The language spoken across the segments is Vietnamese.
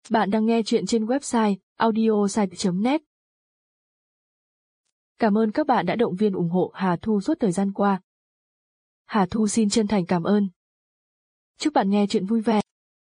Bạn đang nghe chuyện trên website audiosite.net. Cảm ơn các bạn đã động viên ủng hộ Hà Thu suốt thời gian qua. Hà Thu xin chân thành cảm ơn. Chúc bạn nghe chuyện vui vẻ.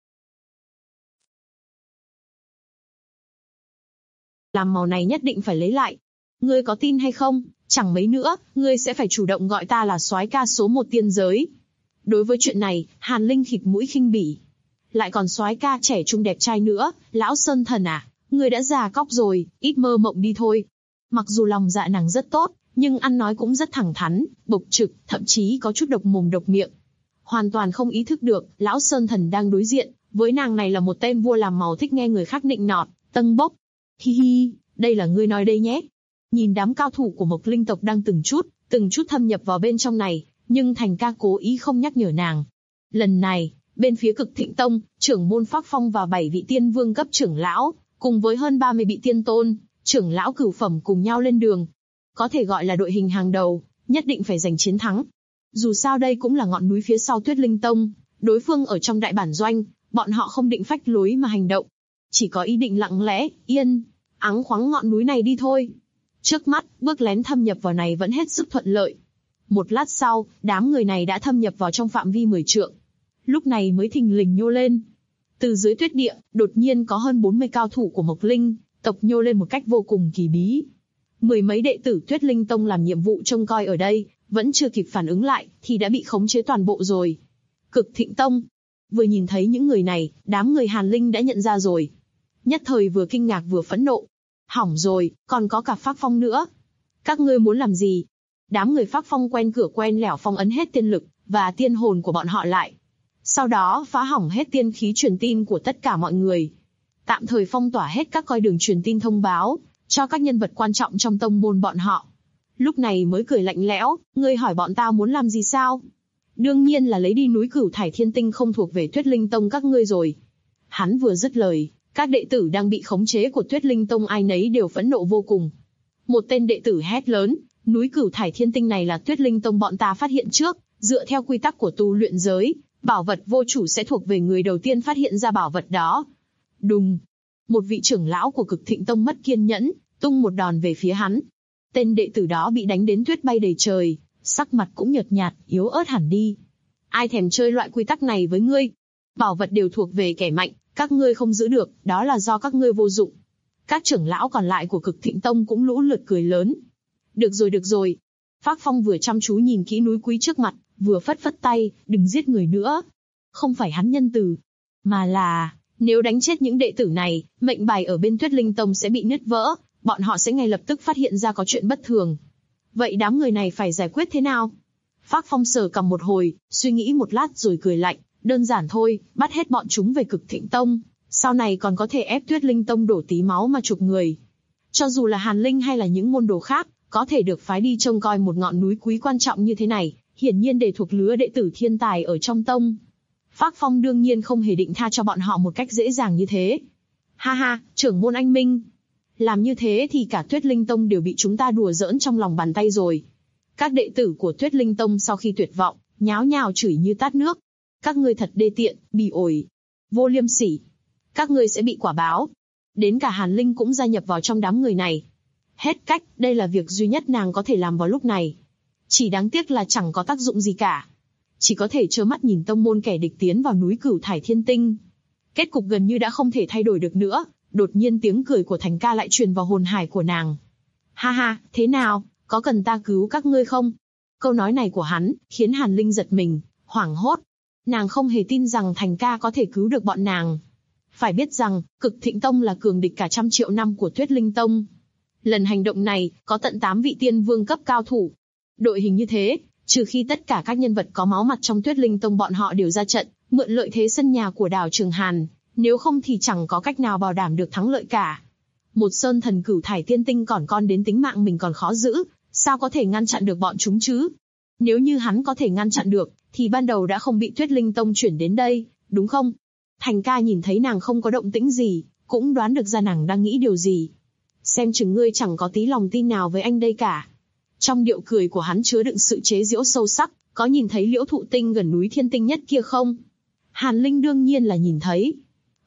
Làm màu này nhất định phải lấy lại. Ngươi có tin hay không, chẳng mấy nữa, ngươi sẽ phải chủ động gọi ta là soái ca số 1 tiên giới. Đối với chuyện này, Hàn Linh khịt mũi khinh bỉ. Lại còn soái ca trẻ trung đẹp trai nữa, lão Sơn Thần à, ngươi đã già cóc rồi, ít mơ mộng đi thôi. Mặc dù lòng dạ nàng rất tốt, nhưng ăn nói cũng rất thẳng thắn, bộc trực, thậm chí có chút độc mồm độc miệng. Hoàn toàn không ý thức được, lão Sơn Thần đang đối diện, với nàng này là một tên vua làm màu thích nghe người khác nịnh nọt, tâng bốc. Hi hi, đây là ngươi nói đây nhé. Nhìn đám cao thủ của Mộc Linh tộc đang từng chút thâm nhập vào bên trong này, nhưng Thành ca cố ý không nhắc nhở nàng. Lần này, bên phía Cực Thịnh Tông, trưởng môn Phác Phong và 7 vị tiên vương cấp trưởng lão, cùng với hơn 30 vị tiên tôn, trưởng lão cửu phẩm cùng nhau lên đường. Có thể gọi là đội hình hàng đầu, nhất định phải giành chiến thắng. Dù sao đây cũng là ngọn núi phía sau Tuyết Linh Tông, đối phương ở trong đại bản doanh, bọn họ không định phách lối mà hành động. Chỉ có ý định lặng lẽ, yên, áng khoáng ngọn núi này đi thôi. Trước mắt, bước lén thâm nhập vào này vẫn hết sức thuận lợi. Một lát sau, đám người này đã thâm nhập vào trong phạm vi 10 trượng. Lúc này mới thình lình nhô lên. Từ dưới tuyết địa, đột nhiên có hơn 40 cao thủ của Mộc Linh tộc nhô lên một cách vô cùng kỳ bí. Mười mấy đệ tử Tuyết Linh Tông làm nhiệm vụ trông coi ở đây, vẫn chưa kịp phản ứng lại, thì đã bị khống chế toàn bộ rồi. Cực Thịnh Tông. Vừa nhìn thấy những người này, đám người Hàn Linh đã nhận ra rồi. Nhất thời vừa kinh ngạc vừa phẫn nộ. Hỏng rồi, còn có cả Phác Phong nữa. Các ngươi muốn làm gì? Đám người Phác Phong quen cửa quen lẻo phong ấn hết tiên lực và tiên hồn của bọn họ lại. Sau đó phá hỏng hết tiên khí truyền tin của tất cả mọi người. Tạm thời phong tỏa hết các coi đường truyền tin thông báo cho các nhân vật quan trọng trong tông môn bọn họ. Lúc này mới cười lạnh lẽo, ngươi hỏi bọn tao muốn làm gì sao? Đương nhiên là lấy đi núi Cửu Thải Thiên Tinh không thuộc về Tuyết Linh Tông các ngươi rồi. Hắn vừa dứt lời, các đệ tử đang bị khống chế của Tuyết Linh Tông ai nấy đều phẫn nộ vô cùng. Một tên đệ tử hét lớn, núi Cửu Thải Thiên Tinh này là Tuyết Linh Tông bọn ta phát hiện trước, dựa theo quy tắc của tu luyện giới, bảo vật vô chủ sẽ thuộc về người đầu tiên phát hiện ra bảo vật đó. Đùng! Một vị trưởng lão của Cực Thịnh Tông mất kiên nhẫn, tung một đòn về phía hắn. Tên đệ tử đó bị đánh đến tuyết bay đầy trời, sắc mặt cũng nhợt nhạt, yếu ớt hẳn đi. Ai thèm chơi loại quy tắc này với ngươi? Bảo vật đều thuộc về kẻ mạnh, các ngươi không giữ được, đó là do các ngươi vô dụng. Các trưởng lão còn lại của Cực Thịnh Tông cũng lũ lượt cười lớn. Được rồi. Phác Phong vừa chăm chú nhìn kỹ núi quý trước mặt, vừa phất phất tay, đừng giết người nữa. Không phải hắn nhân từ, mà là, nếu đánh chết những đệ tử này, mệnh bài ở bên Tuyết Linh Tông sẽ bị nứt vỡ, bọn họ sẽ ngay lập tức phát hiện ra có chuyện bất thường. Vậy đám người này phải giải quyết thế nào? Phác Phong sờ cằm một hồi, suy nghĩ một lát rồi cười lạnh, đơn giản thôi, bắt hết bọn chúng về Cực Thịnh Tông, sau này còn có thể ép Tuyết Linh Tông đổ tí máu mà chuộc người. Cho dù là Hàn Linh hay là những môn đồ khác, có thể được phái đi trông coi một ngọn núi quý quan trọng như thế này, hiển nhiên đều thuộc lứa đệ tử thiên tài ở trong tông. Phác Phong đương nhiên không hề định tha cho bọn họ một cách dễ dàng như thế. Ha ha, trưởng môn anh minh. Làm như thế thì cả Tuyết Linh Tông đều bị chúng ta đùa giỡn trong lòng bàn tay rồi. Các đệ tử của Tuyết Linh Tông sau khi tuyệt vọng, nháo nhào chửi như tát nước. Các ngươi thật đê tiện, bỉ ổi, vô liêm sỉ. Các ngươi sẽ bị quả báo. Đến cả Hàn Linh cũng gia nhập vào trong đám người này. Hết cách, đây là việc duy nhất nàng có thể làm vào lúc này. Chỉ đáng tiếc là chẳng có tác dụng gì cả. Chỉ có thể trơ mắt nhìn tông môn kẻ địch tiến vào núi Cửu Thải Thiên Tinh. Kết cục gần như đã không thể thay đổi được nữa. Đột nhiên tiếng cười của Thành ca lại truyền vào hồn hải của nàng. Ha ha, thế nào, có cần ta cứu các ngươi không? Câu nói này của hắn, khiến Hàn Linh giật mình, hoảng hốt. Nàng không hề tin rằng Thành ca có thể cứu được bọn nàng. Phải biết rằng, Cực Thịnh Tông là cường địch cả 100 triệu năm của Tuyết Linh Tông. Lần hành động này, có tận 8 vị tiên vương cấp cao thủ. Đội hình như thế, trừ khi tất cả các nhân vật có máu mặt trong Tuyết Linh Tông bọn họ đều ra trận, mượn lợi thế sân nhà của đảo Trường Hàn, nếu không thì chẳng có cách nào bảo đảm được thắng lợi cả. Một Sơn Thần Cửu Thải Tiên Tinh còn con đến tính mạng mình còn khó giữ, sao có thể ngăn chặn được bọn chúng chứ? Nếu như hắn có thể ngăn chặn được, thì ban đầu đã không bị Tuyết Linh Tông chuyển đến đây, đúng không? Thành ca nhìn thấy nàng không có động tĩnh gì, cũng đoán được ra nàng đang nghĩ điều gì. Xem chừng ngươi chẳng có tí lòng tin nào với anh đây cả. Trong điệu cười của hắn chứa đựng sự chế giễu sâu sắc, có nhìn thấy liễu thụ tinh gần núi Thiên Tinh nhất kia không? Hàn Linh đương nhiên là nhìn thấy.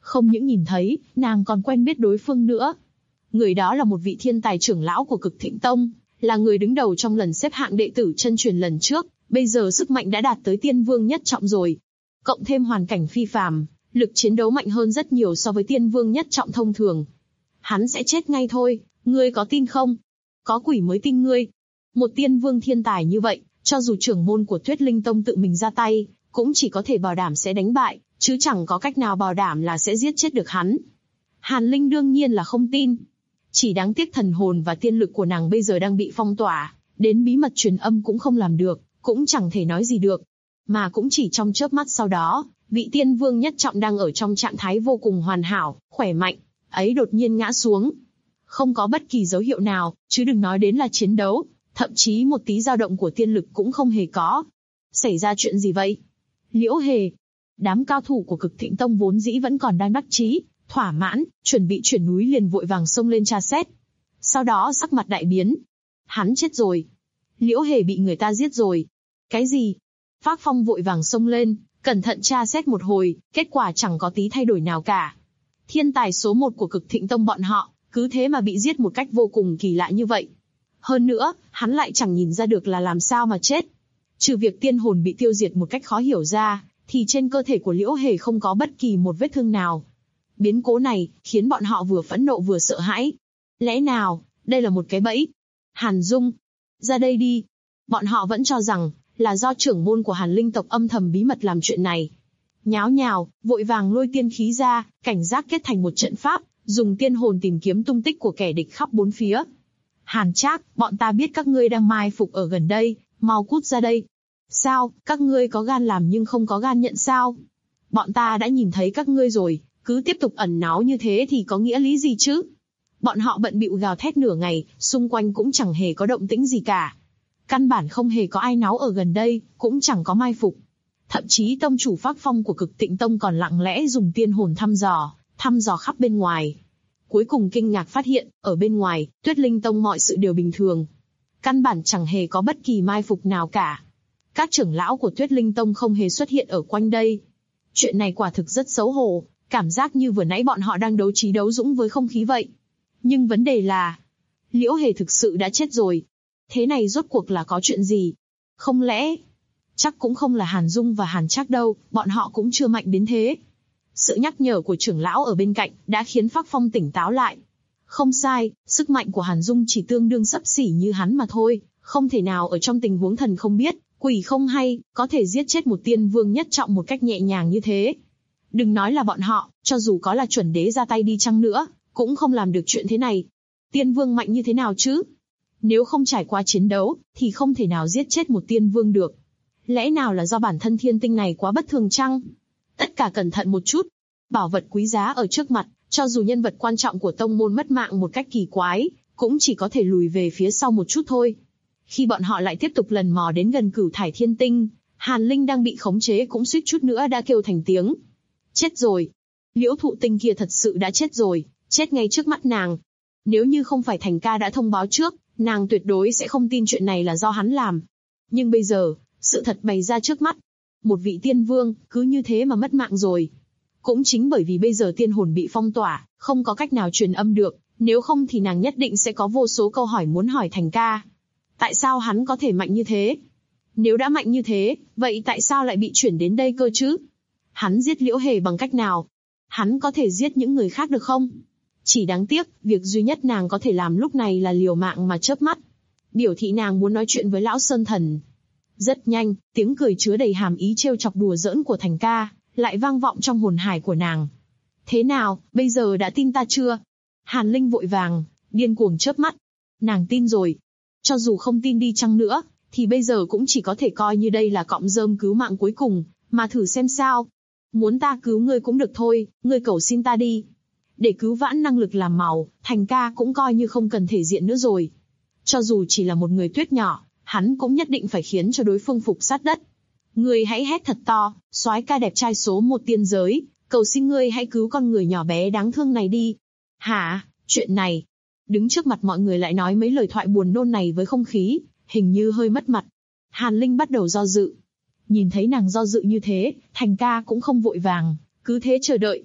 Không những nhìn thấy, nàng còn quen biết đối phương nữa. Người đó là một vị thiên tài trưởng lão của Cực Thịnh Tông, là người đứng đầu trong lần xếp hạng đệ tử chân truyền lần trước, bây giờ sức mạnh đã đạt tới tiên vương nhất trọng rồi. Cộng thêm hoàn cảnh phi phàm, lực chiến đấu mạnh hơn rất nhiều so với tiên vương nhất trọng thông thường. Hắn sẽ chết ngay thôi, ngươi có tin không? Có quỷ mới tin ngươi. Một tiên vương thiên tài như vậy, cho dù trưởng môn của Tuyết Linh Tông tự mình ra tay, cũng chỉ có thể bảo đảm sẽ đánh bại, chứ chẳng có cách nào bảo đảm là sẽ giết chết được hắn. Hàn Linh đương nhiên là không tin. Chỉ đáng tiếc thần hồn và tiên lực của nàng bây giờ đang bị phong tỏa, đến bí mật truyền âm cũng không làm được, cũng chẳng thể nói gì được. Mà cũng chỉ trong chớp mắt sau đó, vị tiên vương nhất trọng đang ở trong trạng thái vô cùng hoàn hảo, khỏe mạnh, ấy đột nhiên ngã xuống. Không có bất kỳ dấu hiệu nào, chứ đừng nói đến là chiến đấu, thậm chí một tí dao động của tiên lực cũng không hề có. Xảy ra chuyện gì vậy? Liễu Hề. Đám cao thủ của Cực Thịnh Tông vốn dĩ vẫn còn đang đắc chí, thỏa mãn, chuẩn bị chuyển núi liền vội vàng xông lên tra xét. Sau đó sắc mặt đại biến. Hắn chết rồi. Liễu Hề bị người ta giết rồi. Cái gì? Phác Phong vội vàng xông lên, cẩn thận tra xét một hồi, kết quả chẳng có tí thay đổi nào cả. Thiên tài số 1 của Cực Thịnh Tông bọn họ, cứ thế mà bị giết một cách vô cùng kỳ lạ như vậy. Hơn nữa, hắn lại chẳng nhìn ra được là làm sao mà chết. Trừ việc tiên hồn bị tiêu diệt một cách khó hiểu ra, thì trên cơ thể của Liễu Hề không có bất kỳ một vết thương nào. Biến cố này, khiến bọn họ vừa phẫn nộ vừa sợ hãi. Lẽ nào, đây là một cái bẫy? Hàn Dung, ra đây đi. Bọn họ vẫn cho rằng, là do trưởng môn của Hàn Linh tộc âm thầm bí mật làm chuyện này. Nháo nhào, vội vàng lôi tiên khí ra, cảnh giác kết thành một trận pháp, dùng tiên hồn tìm kiếm tung tích của kẻ địch khắp bốn phía. Hàn Trác, bọn ta biết các ngươi đang mai phục ở gần đây, mau cút ra đây. Sao, các ngươi có gan làm nhưng không có gan nhận sao? Bọn ta đã nhìn thấy các ngươi rồi, cứ tiếp tục ẩn náu như thế thì có nghĩa lý gì chứ? Bọn họ bận bịu gào thét nửa ngày, xung quanh cũng chẳng hề có động tĩnh gì cả. Căn bản không hề có ai náu ở gần đây, cũng chẳng có mai phục. Thậm chí tông chủ Phác Phong của Cực Tịnh Tông còn lặng lẽ dùng tiên hồn thăm dò khắp bên ngoài. Cuối cùng kinh ngạc phát hiện, ở bên ngoài, Tuyết Linh Tông mọi sự đều bình thường. Căn bản chẳng hề có bất kỳ mai phục nào cả. Các trưởng lão của Tuyết Linh Tông không hề xuất hiện ở quanh đây. Chuyện này quả thực rất xấu hổ, cảm giác như vừa nãy bọn họ đang đấu trí đấu dũng với không khí vậy. Nhưng vấn đề là, Liễu Hề thực sự đã chết rồi. Thế này rốt cuộc là có chuyện gì? Không lẽ, chắc cũng không là Hàn Dung và Hàn Trác đâu, bọn họ cũng chưa mạnh đến thế. Sự nhắc nhở của trưởng lão ở bên cạnh đã khiến Phác Phong tỉnh táo lại. Không sai, sức mạnh của Hàn Dung chỉ tương đương xấp xỉ như hắn mà thôi, không thể nào ở trong tình huống thần không biết, quỷ không hay, có thể giết chết một tiên vương nhất trọng một cách nhẹ nhàng như thế. Đừng nói là bọn họ, cho dù có là chuẩn đế ra tay đi chăng nữa, cũng không làm được chuyện thế này. Tiên vương mạnh như thế nào chứ? Nếu không trải qua chiến đấu, thì không thể nào giết chết một tiên vương được. Lẽ nào là do bản thân thiên tinh này quá bất thường chăng? Tất cả cẩn thận một chút. Bảo vật quý giá ở trước mặt, cho dù nhân vật quan trọng của tông môn mất mạng một cách kỳ quái, cũng chỉ có thể lùi về phía sau một chút thôi. Khi bọn họ lại tiếp tục lần mò đến gần Cửu Thải Thiên Tinh, Hàn Linh đang bị khống chế cũng suýt chút nữa đã kêu thành tiếng. Chết rồi. Liễu Thụ Tinh kia thật sự đã chết rồi, chết ngay trước mắt nàng. Nếu như không phải Thành ca đã thông báo trước, nàng tuyệt đối sẽ không tin chuyện này là do hắn làm. Nhưng bây giờ, sự thật bày ra trước mắt. Một vị tiên vương, cứ như thế mà mất mạng rồi. Cũng chính bởi vì bây giờ tiên hồn bị phong tỏa, không có cách nào truyền âm được, nếu không thì nàng nhất định sẽ có vô số câu hỏi muốn hỏi Thành ca. Tại sao hắn có thể mạnh như thế? Nếu đã mạnh như thế, vậy tại sao lại bị chuyển đến đây cơ chứ? Hắn giết Liễu Hề bằng cách nào? Hắn có thể giết những người khác được không? Chỉ đáng tiếc, việc duy nhất nàng có thể làm lúc này là liều mạng mà chớp mắt. Biểu thị nàng muốn nói chuyện với lão Sơn Thần. Rất nhanh, tiếng cười chứa đầy hàm ý trêu chọc đùa giỡn của Thành ca lại vang vọng trong hồn hải của nàng. Thế nào, bây giờ đã tin ta chưa? Hàn Linh vội vàng, điên cuồng chớp mắt. Nàng tin rồi. Cho dù không tin đi chăng nữa, thì bây giờ cũng chỉ có thể coi như đây là cọng rơm cứu mạng cuối cùng, mà thử xem sao. Muốn ta cứu ngươi cũng được thôi, ngươi cầu xin ta đi. Để cứu vãn năng lực làm màu, Thành ca cũng coi như không cần thể diện nữa rồi. Cho dù chỉ là một người tuyết nhỏ, hắn cũng nhất định phải khiến cho đối phương phục sát đất. Ngươi hãy hét thật to, soái ca đẹp trai số 1 tiên giới, cầu xin ngươi hãy cứu con người nhỏ bé đáng thương này đi. Hả, chuyện này? Đứng trước mặt mọi người lại nói mấy lời thoại buồn nôn này với không khí, hình như hơi mất mặt. Hàn Linh bắt đầu do dự. Nhìn thấy nàng do dự như thế, Thành ca cũng không vội vàng, cứ thế chờ đợi.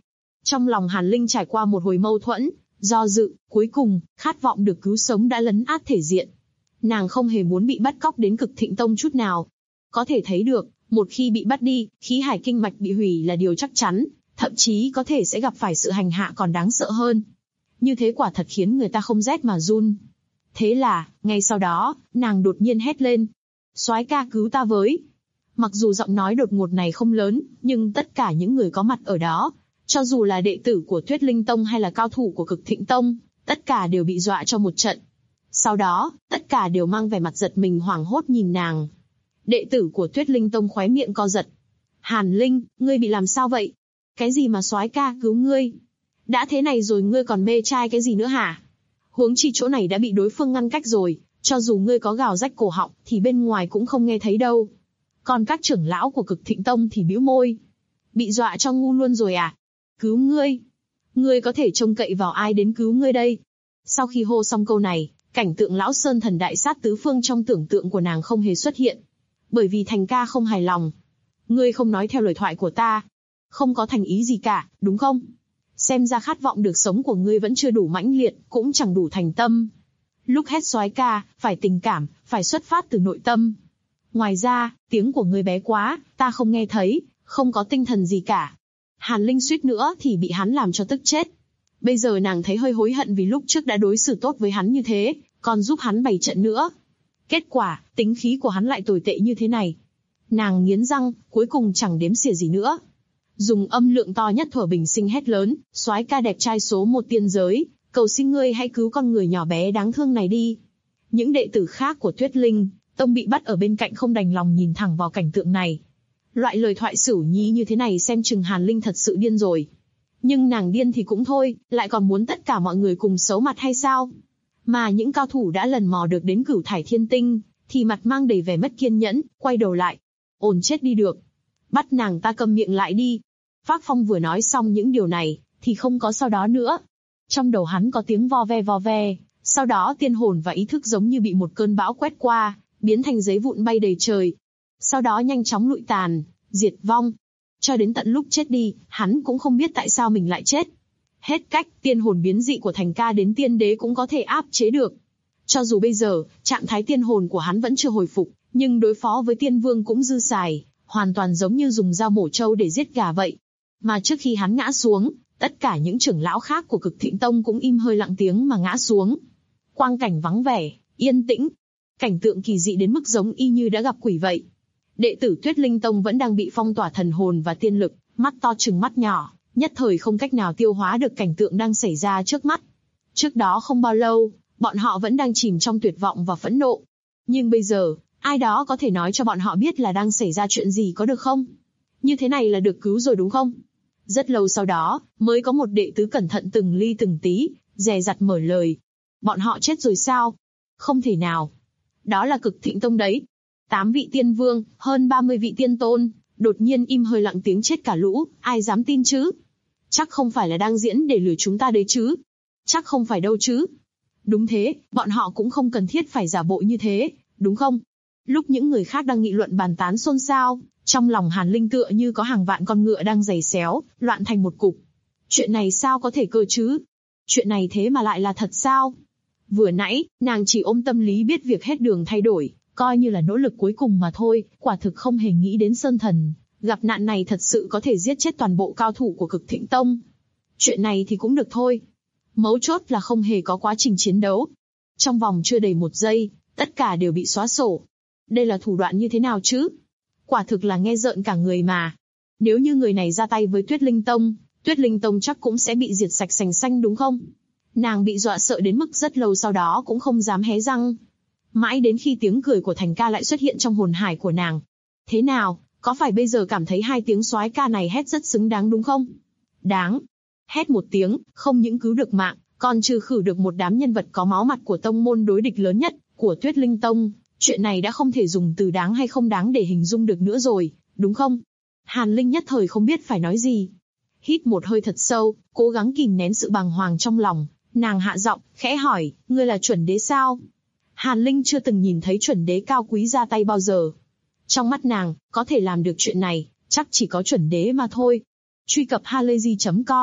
Trong lòng Hàn Linh trải qua một hồi mâu thuẫn, do dự, cuối cùng, khát vọng được cứu sống đã lấn át thể diện. Nàng không hề muốn bị bắt cóc đến Cực Thịnh Tông chút nào. Có thể thấy được, một khi bị bắt đi, khí hải kinh mạch bị hủy là điều chắc chắn, thậm chí có thể sẽ gặp phải sự hành hạ còn đáng sợ hơn. Như thế quả thật khiến người ta không rét mà run. Thế là, ngay sau đó, nàng đột nhiên hét lên. Soái ca cứu ta với. Mặc dù giọng nói đột ngột này không lớn, nhưng tất cả những người có mặt ở đó, cho dù là đệ tử của Tuyết Linh Tông hay là cao thủ của Cực Thịnh Tông, tất cả đều bị dọa cho một trận. Sau đó, tất cả đều mang vẻ mặt giật mình hoảng hốt nhìn nàng. Đệ tử của Tuyết Linh Tông khóe miệng co giật. Hàn Linh, ngươi bị làm sao vậy? Cái gì mà soái ca cứu ngươi? Đã thế này rồi ngươi còn mê trai cái gì nữa hả? Huống chi chỗ này đã bị đối phương ngăn cách rồi, cho dù ngươi có gào rách cổ họng thì bên ngoài cũng không nghe thấy đâu. Còn các trưởng lão của Cực Thịnh Tông thì bĩu môi. Bị dọa cho ngu luôn rồi à? Cứu ngươi? Ngươi có thể trông cậy vào ai đến cứu ngươi đây? Sau khi hô xong câu này, cảnh tượng lão sơn thần đại sát tứ phương trong tưởng tượng của nàng không hề xuất hiện. Bởi vì Thành ca không hài lòng. Ngươi không nói theo lời thoại của ta. Không có thành ý gì cả, đúng không? Xem ra khát vọng được sống của ngươi vẫn chưa đủ mãnh liệt, cũng chẳng đủ thành tâm. Lúc hét soái ca, phải tình cảm, phải xuất phát từ nội tâm. Ngoài ra, tiếng của ngươi bé quá, ta không nghe thấy, không có tinh thần gì cả. Hàn Linh suýt nữa thì bị hắn làm cho tức chết. Bây giờ nàng thấy hơi hối hận vì lúc trước đã đối xử tốt với hắn như thế, còn giúp hắn bày trận nữa. Kết quả, tính khí của hắn lại tồi tệ như thế này. Nàng nghiến răng, cuối cùng chẳng đếm xỉa gì nữa. Dùng âm lượng to nhất thuở bình sinh hét lớn, soái ca đẹp trai số 1 tiên giới, cầu xin ngươi hãy cứu con người nhỏ bé đáng thương này đi. Những đệ tử khác của Tuyết Linh Tông bị bắt ở bên cạnh không đành lòng nhìn thẳng vào cảnh tượng này. Loại lời thoại xửu nhí như thế này xem chừng Hàn Linh thật sự điên rồi. Nhưng nàng điên thì cũng thôi, lại còn muốn tất cả mọi người cùng xấu mặt hay sao? Mà những cao thủ đã lần mò được đến Cửu Thải Thiên Tinh, thì mặt mang đầy vẻ mất kiên nhẫn, quay đầu lại. Ổn chết đi được. Bắt nàng ta câm miệng lại đi. Phác Phong vừa nói xong những điều này, thì không có sau đó nữa. Trong đầu hắn có tiếng vo ve, sau đó tiên hồn và ý thức giống như bị một cơn bão quét qua, biến thành giấy vụn bay đầy trời. Sau đó nhanh chóng lụi tàn, diệt vong. Cho đến tận lúc chết đi, hắn cũng không biết tại sao mình lại chết. Hết cách, tiên hồn biến dị của Thành ca đến tiên đế cũng có thể áp chế được. Cho dù bây giờ, trạng thái tiên hồn của hắn vẫn chưa hồi phục, nhưng đối phó với tiên vương cũng dư xài, hoàn toàn giống như dùng dao mổ trâu để giết gà vậy. Mà trước khi hắn ngã xuống, tất cả những trưởng lão khác của Cực Thịnh Tông cũng im hơi lặng tiếng mà ngã xuống. Quang cảnh vắng vẻ, yên tĩnh. Cảnh tượng kỳ dị đến mức giống y như đã gặp quỷ vậy. Đệ tử Tuyết Linh Tông vẫn đang bị phong tỏa thần hồn và tiên lực, mắt to trừng mắt nhỏ, nhất thời không cách nào tiêu hóa được cảnh tượng đang xảy ra trước mắt. Trước đó không bao lâu, bọn họ vẫn đang chìm trong tuyệt vọng và phẫn nộ. Nhưng bây giờ, ai đó có thể nói cho bọn họ biết là đang xảy ra chuyện gì có được không? Như thế này là được cứu rồi đúng không? Rất lâu sau đó, mới có một đệ tứ cẩn thận từng ly từng tí, dè dặt mở lời. Bọn họ chết rồi sao? Không thể nào. Đó là Cực Thịnh Tông đấy. 8 vị tiên vương, hơn 30 vị tiên tôn, đột nhiên im hơi lặng tiếng chết cả lũ, ai dám tin chứ? Chắc không phải là đang diễn để lừa chúng ta đấy chứ? Chắc không phải đâu chứ? Đúng thế, bọn họ cũng không cần thiết phải giả bộ như thế, đúng không? Lúc những người khác đang nghị luận bàn tán xôn xao, trong lòng Hàn Linh tựa như có hàng vạn con ngựa đang giày xéo, loạn thành một cục. Chuyện này sao có thể cơ chứ? Chuyện này thế mà lại là thật sao? Vừa nãy, nàng chỉ ôm tâm lý biết việc hết đường thay đổi, coi như là nỗ lực cuối cùng mà thôi, quả thực không hề nghĩ đến Sơn Thần. Gặp nạn này thật sự có thể giết chết toàn bộ cao thủ của Cực Thịnh Tông. Chuyện này thì cũng được thôi. Mấu chốt là không hề có quá trình chiến đấu. Trong vòng chưa đầy 1 giây, tất cả đều bị xóa sổ. Đây là thủ đoạn như thế nào chứ? Quả thực là nghe rợn cả người mà. Nếu như người này ra tay với Tuyết Linh Tông chắc cũng sẽ bị diệt sạch sành xanh đúng không? Nàng bị dọa sợ đến mức rất lâu sau đó cũng không dám hé răng. Mãi đến khi tiếng cười của Thành ca lại xuất hiện trong hồn hải của nàng. Thế nào, có phải bây giờ cảm thấy 2 tiếng soái ca này hét rất xứng đáng đúng không? Đáng. Hét một tiếng, không những cứu được mạng, còn trừ khử được một đám nhân vật có máu mặt của tông môn đối địch lớn nhất, của Tuyết Linh Tông. Chuyện này đã không thể dùng từ đáng hay không đáng để hình dung được nữa rồi, đúng không? Hàn Linh nhất thời không biết phải nói gì. Hít một hơi thật sâu, cố gắng kìm nén sự bàng hoàng trong lòng, nàng hạ giọng, khẽ hỏi, ngươi là chuẩn đế sao? Hàn Linh chưa từng nhìn thấy chuẩn đế cao quý ra tay bao giờ. Trong mắt nàng, có thể làm được chuyện này, chắc chỉ có chuẩn đế mà thôi. Truy cập halayzi.com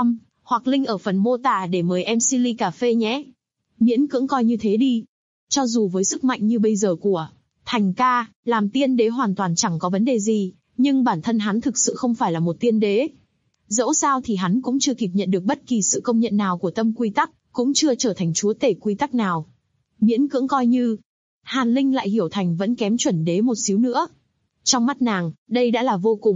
hoặc link ở phần mô tả để mời MC ly cà phê nhé. Miễn cưỡng coi như thế đi. Cho dù với sức mạnh như bây giờ của Thành ca, làm tiên đế hoàn toàn chẳng có vấn đề gì, nhưng bản thân hắn thực sự không phải là một tiên đế. Dẫu sao thì hắn cũng chưa kịp nhận được bất kỳ sự công nhận nào của tâm quy tắc, cũng chưa trở thành chúa tể quy tắc nào. Miễn cưỡng coi như. Hàn Linh lại hiểu thành vẫn kém chuẩn đế một xíu nữa. Trong mắt nàng, đây đã là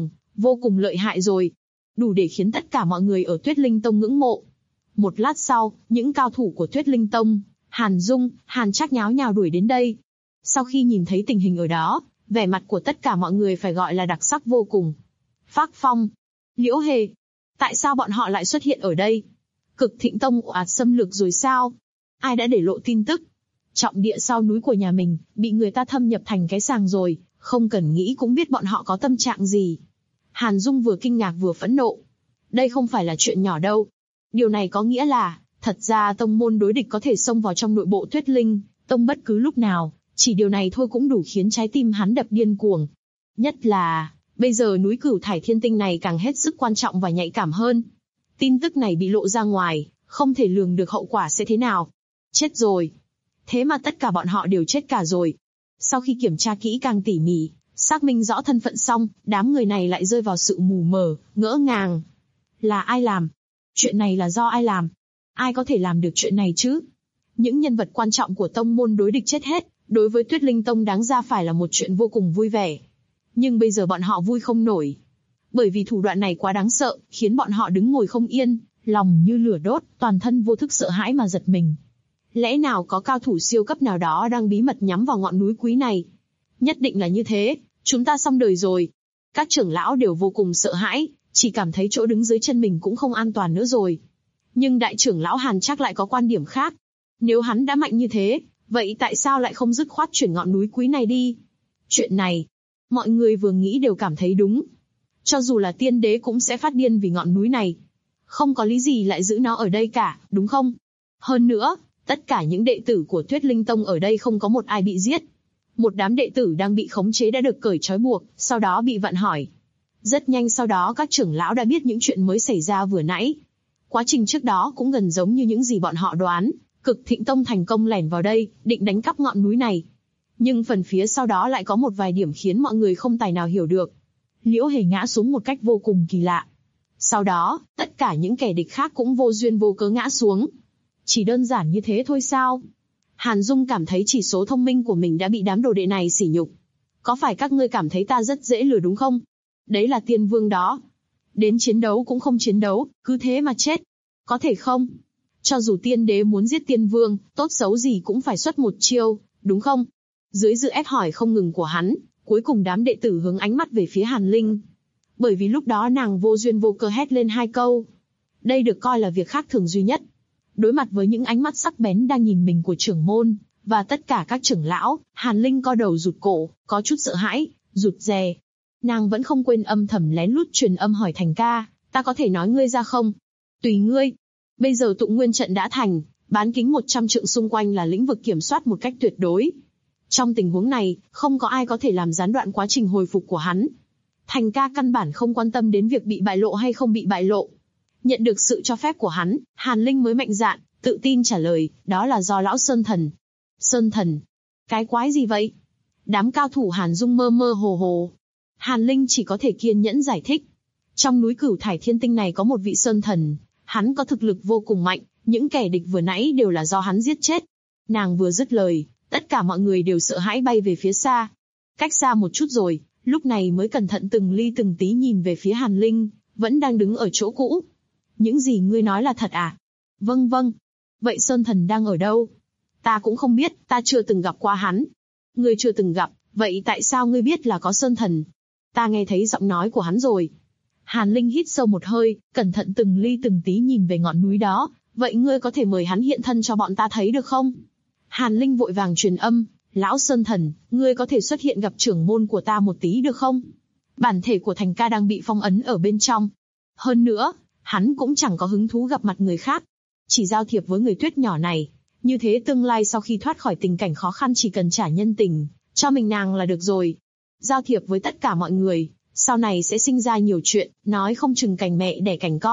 vô cùng lợi hại rồi. Đủ để khiến tất cả mọi người ở Tuyết Linh Tông ngưỡng mộ. Một lát sau, những cao thủ của Tuyết Linh Tông, Hàn Dung, Hàn Trác nháo nhào đuổi đến đây. Sau khi nhìn thấy tình hình ở đó, vẻ mặt của tất cả mọi người phải gọi là đặc sắc vô cùng. Phác Phong, Liễu Hề, tại sao bọn họ lại xuất hiện ở đây? Cực Thịnh Tông ồ ạt xâm lược rồi sao? Ai đã để lộ tin tức? Trọng địa sau núi của nhà mình, bị người ta thâm nhập thành cái sàng rồi, không cần nghĩ cũng biết bọn họ có tâm trạng gì. Hàn Dung vừa kinh ngạc vừa phẫn nộ. Đây không phải là chuyện nhỏ đâu. Điều này có nghĩa là, thật ra tông môn đối địch có thể xông vào trong nội bộ Tuyết Linh Tông bất cứ lúc nào, chỉ điều này thôi cũng đủ khiến trái tim hắn đập điên cuồng. Nhất là, bây giờ núi Cửu Thải Thiên Tinh này càng hết sức quan trọng và nhạy cảm hơn. Tin tức này bị lộ ra ngoài, không thể lường được hậu quả sẽ thế nào. Chết rồi. Thế mà tất cả bọn họ đều chết cả rồi. Sau khi kiểm tra kỹ càng tỉ mỉ, xác minh rõ thân phận xong, đám người này lại rơi vào sự mù mờ, ngỡ ngàng. Là ai làm? Chuyện này là do ai làm? Ai có thể làm được chuyện này chứ? Những nhân vật quan trọng của tông môn đối địch chết hết, đối với Tuyết Linh Tông đáng ra phải là một chuyện vô cùng vui vẻ. Nhưng bây giờ bọn họ vui không nổi. Bởi vì thủ đoạn này quá đáng sợ, khiến bọn họ đứng ngồi không yên, lòng như lửa đốt, toàn thân vô thức sợ hãi mà giật mình. Lẽ nào có cao thủ siêu cấp nào đó đang bí mật nhắm vào ngọn núi quý này? Nhất định là như thế, chúng ta xong đời rồi. Các trưởng lão đều vô cùng sợ hãi, chỉ cảm thấy chỗ đứng dưới chân mình cũng không an toàn nữa rồi. Nhưng đại trưởng lão Hàn Trác lại có quan điểm khác. Nếu hắn đã mạnh như thế, vậy tại sao lại không dứt khoát chuyển ngọn núi quý này đi? Chuyện này, mọi người vừa nghĩ đều cảm thấy đúng. Cho dù là tiên đế cũng sẽ phát điên vì ngọn núi này. Không có lý gì lại giữ nó ở đây cả, đúng không? Hơn nữa, tất cả những đệ tử của Tuyết Linh Tông ở đây không có một ai bị giết. Một đám đệ tử đang bị khống chế đã được cởi trói buộc, sau đó bị vặn hỏi. Rất nhanh sau đó các trưởng lão đã biết những chuyện mới xảy ra vừa nãy. Quá trình trước đó cũng gần giống như những gì bọn họ đoán. Cực Thịnh Tông thành công lẻn vào đây, định đánh cắp ngọn núi này. Nhưng phần phía sau đó lại có một vài điểm khiến mọi người không tài nào hiểu được. Liễu Hề ngã xuống một cách vô cùng kỳ lạ. Sau đó, tất cả những kẻ địch khác cũng vô duyên vô cớ ngã xuống. Chỉ đơn giản như thế thôi sao? Hàn Dung cảm thấy chỉ số thông minh của mình đã bị đám đồ đệ này sỉ nhục. Có phải các ngươi cảm thấy ta rất dễ lừa đúng không? Đấy là tiên vương đó. Đến chiến đấu cũng không chiến đấu, cứ thế mà chết. Có thể không? Cho dù tiên đế muốn giết tiên vương, tốt xấu gì cũng phải xuất một chiêu, đúng không? Dưới sự ép hỏi không ngừng của hắn, cuối cùng đám đệ tử hướng ánh mắt về phía Hàn Linh. Bởi vì lúc đó nàng vô duyên vô cớ hét lên 2 câu. Đây được coi là việc khác thường duy nhất. Đối mặt với những ánh mắt sắc bén đang nhìn mình của trưởng môn, và tất cả các trưởng lão, Hàn Linh co đầu rụt cổ, có chút sợ hãi, rụt rè. Nàng vẫn không quên âm thầm lén lút truyền âm hỏi Thành ca, ta có thể nói ngươi ra không? Tùy ngươi. Bây giờ tụng nguyên trận đã thành, bán kính 100 trượng xung quanh là lĩnh vực kiểm soát một cách tuyệt đối. Trong tình huống này, không có ai có thể làm gián đoạn quá trình hồi phục của hắn. Thành ca căn bản không quan tâm đến việc bị bại lộ hay không bị bại lộ. Nhận được sự cho phép của hắn, Hàn Linh mới mạnh dạn, tự tin trả lời, đó là do lão Sơn Thần. Sơn Thần? Cái quái gì vậy? Đám cao thủ Hàn Dung mơ mơ hồ hồ. Hàn Linh chỉ có thể kiên nhẫn giải thích. Trong núi Cửu Thải Thiên Tinh này có một vị Sơn Thần, hắn có thực lực vô cùng mạnh, những kẻ địch vừa nãy đều là do hắn giết chết. Nàng vừa dứt lời, tất cả mọi người đều sợ hãi bay về phía xa. Cách xa một chút rồi, lúc này mới cẩn thận từng ly từng tí nhìn về phía Hàn Linh, vẫn đang đứng ở chỗ cũ. Những gì ngươi nói là thật à? Vâng vâng. Vậy Sơn Thần đang ở đâu? Ta cũng không biết, ta chưa từng gặp qua hắn. Ngươi chưa từng gặp, vậy tại sao ngươi biết là có Sơn Thần? Ta nghe thấy giọng nói của hắn rồi. Hàn Linh hít sâu một hơi, cẩn thận từng ly từng tí nhìn về ngọn núi đó. Vậy ngươi có thể mời hắn hiện thân cho bọn ta thấy được không? Hàn Linh vội vàng truyền âm, lão Sơn Thần, ngươi có thể xuất hiện gặp trưởng môn của ta một tí được không? Bản thể của Thành ca đang bị phong ấn ở bên trong. Hơn nữa, hắn cũng chẳng có hứng thú gặp mặt người khác. Chỉ giao thiệp với người tuyết nhỏ này. Như thế tương lai sau khi thoát khỏi tình cảnh khó khăn chỉ cần trả nhân tình, cho mình nàng là được rồi. Giao thiệp với tất cả mọi người, sau này sẽ sinh ra nhiều chuyện, nói không chừng cành mẹ đẻ cành con,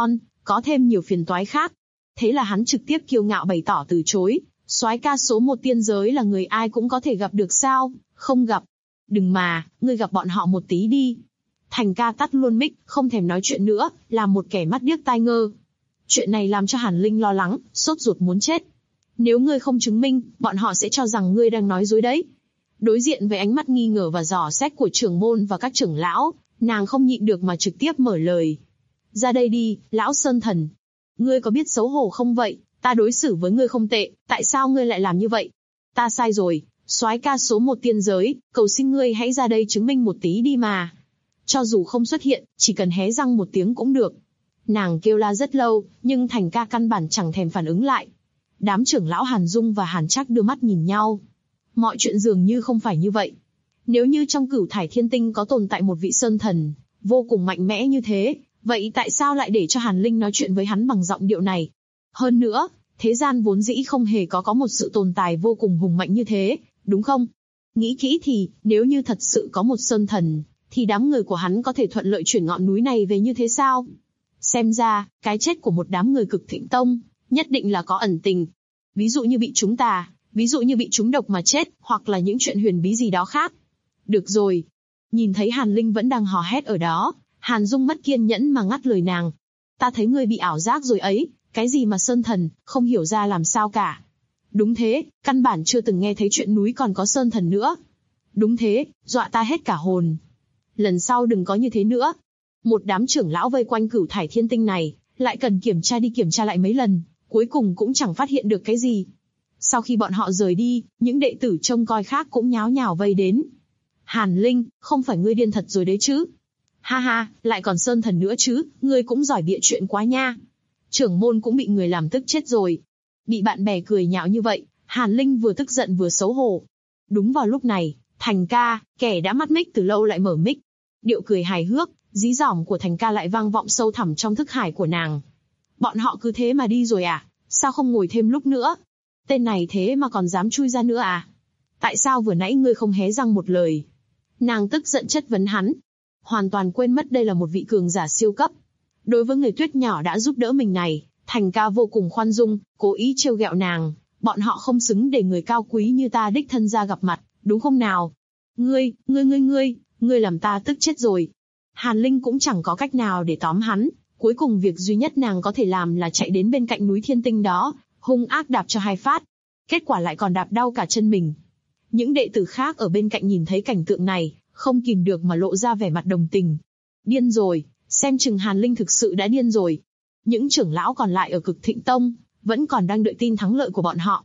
có thêm nhiều phiền toái khác. Thế là hắn trực tiếp kiêu ngạo bày tỏ từ chối, soái ca số 1 tiên giới là người ai cũng có thể gặp được sao, không gặp. Đừng mà, ngươi gặp bọn họ một tí đi. Thành ca tắt luôn mic, không thèm nói chuyện nữa, làm một kẻ mắt điếc tai ngơ. Chuyện này làm cho Hàn Linh lo lắng, sốt ruột muốn chết. Nếu ngươi không chứng minh, bọn họ sẽ cho rằng ngươi đang nói dối đấy. Đối diện với ánh mắt nghi ngờ và dò xét của trưởng môn và các trưởng lão, nàng không nhịn được mà trực tiếp mở lời. Ra đây đi, lão Sơn Thần. Ngươi có biết xấu hổ không vậy? Ta đối xử với ngươi không tệ, tại sao ngươi lại làm như vậy? Ta sai rồi, soái ca số 1 tiên giới, cầu xin ngươi hãy ra đây chứng minh một tí đi mà. Cho dù không xuất hiện, chỉ cần hé răng một tiếng cũng được. Nàng kêu la rất lâu, nhưng Thành ca căn bản chẳng thèm phản ứng lại. Đám trưởng lão Hàn Dung và Hàn Trác đưa mắt nhìn nhau. Mọi chuyện dường như không phải như vậy. Nếu như trong Cửu Thải Thiên Tinh có tồn tại một vị sơn thần, vô cùng mạnh mẽ như thế, vậy tại sao lại để cho Hàn Linh nói chuyện với hắn bằng giọng điệu này? Hơn nữa, thế gian vốn dĩ không hề có một sự tồn tại vô cùng hùng mạnh như thế, đúng không? Nghĩ kỹ thì, nếu như thật sự có một sơn thần, thì đám người của hắn có thể thuận lợi chuyển ngọn núi này về như thế sao? Xem ra, cái chết của một đám người Cực Thịnh Tông, nhất định là có ẩn tình. Ví dụ như bị trúng tà, ví dụ như bị trúng độc mà chết, hoặc là những chuyện huyền bí gì đó khác. Được rồi. Nhìn thấy Hàn Linh vẫn đang hò hét ở đó, Hàn Dung mất kiên nhẫn mà ngắt lời nàng. Ta thấy ngươi bị ảo giác rồi ấy, cái gì mà sơn thần, không hiểu ra làm sao cả. Đúng thế, căn bản chưa từng nghe thấy chuyện núi còn có sơn thần nữa. Đúng thế, dọa ta hết cả hồn. Lần sau đừng có như thế nữa. Một đám trưởng lão vây quanh Cửu Thải Thiên Tinh này, lại cần kiểm tra đi kiểm tra lại mấy lần, cuối cùng cũng chẳng phát hiện được cái gì. Sau khi bọn họ rời đi, những đệ tử trông coi khác cũng nháo nhào vây đến. Hàn Linh, không phải ngươi điên thật rồi đấy chứ? Ha ha, lại còn sơn thần nữa chứ, ngươi cũng giỏi bịa chuyện quá nha. Trưởng môn cũng bị người làm tức chết rồi. Bị bạn bè cười nhạo như vậy, Hàn Linh vừa tức giận vừa xấu hổ. Đúng vào lúc này, Thành ca, kẻ đã mắt mic từ lâu lại mở mic. Điệu cười hài hước, dí dỏm của Thành ca lại vang vọng sâu thẳm trong thức hải của nàng. Bọn họ cứ thế mà đi rồi à? Sao không ngồi thêm lúc nữa? Tên này thế mà còn dám chui ra nữa à? Tại sao vừa nãy ngươi không hé răng một lời? Nàng tức giận chất vấn hắn. Hoàn toàn quên mất đây là một vị cường giả siêu cấp. Đối với người tuyết nhỏ đã giúp đỡ mình này, Thành ca vô cùng khoan dung, cố ý trêu ghẹo nàng. Bọn họ không xứng để người cao quý như ta đích thân ra gặp mặt, đúng không nào? Ngươi làm ta tức chết rồi. Hàn Linh cũng chẳng có cách nào để tóm hắn. Cuối cùng việc duy nhất nàng có thể làm là chạy đến bên cạnh núi Thiên Tinh đó, hung ác đạp cho 2 phát. Kết quả lại còn đạp đau cả chân mình. Những đệ tử khác ở bên cạnh nhìn thấy cảnh tượng này, không kìm được mà lộ ra vẻ mặt đồng tình. Điên rồi, xem chừng Hàn Linh thực sự đã điên rồi. Những trưởng lão còn lại ở Cực Thịnh Tông, vẫn còn đang đợi tin thắng lợi của bọn họ.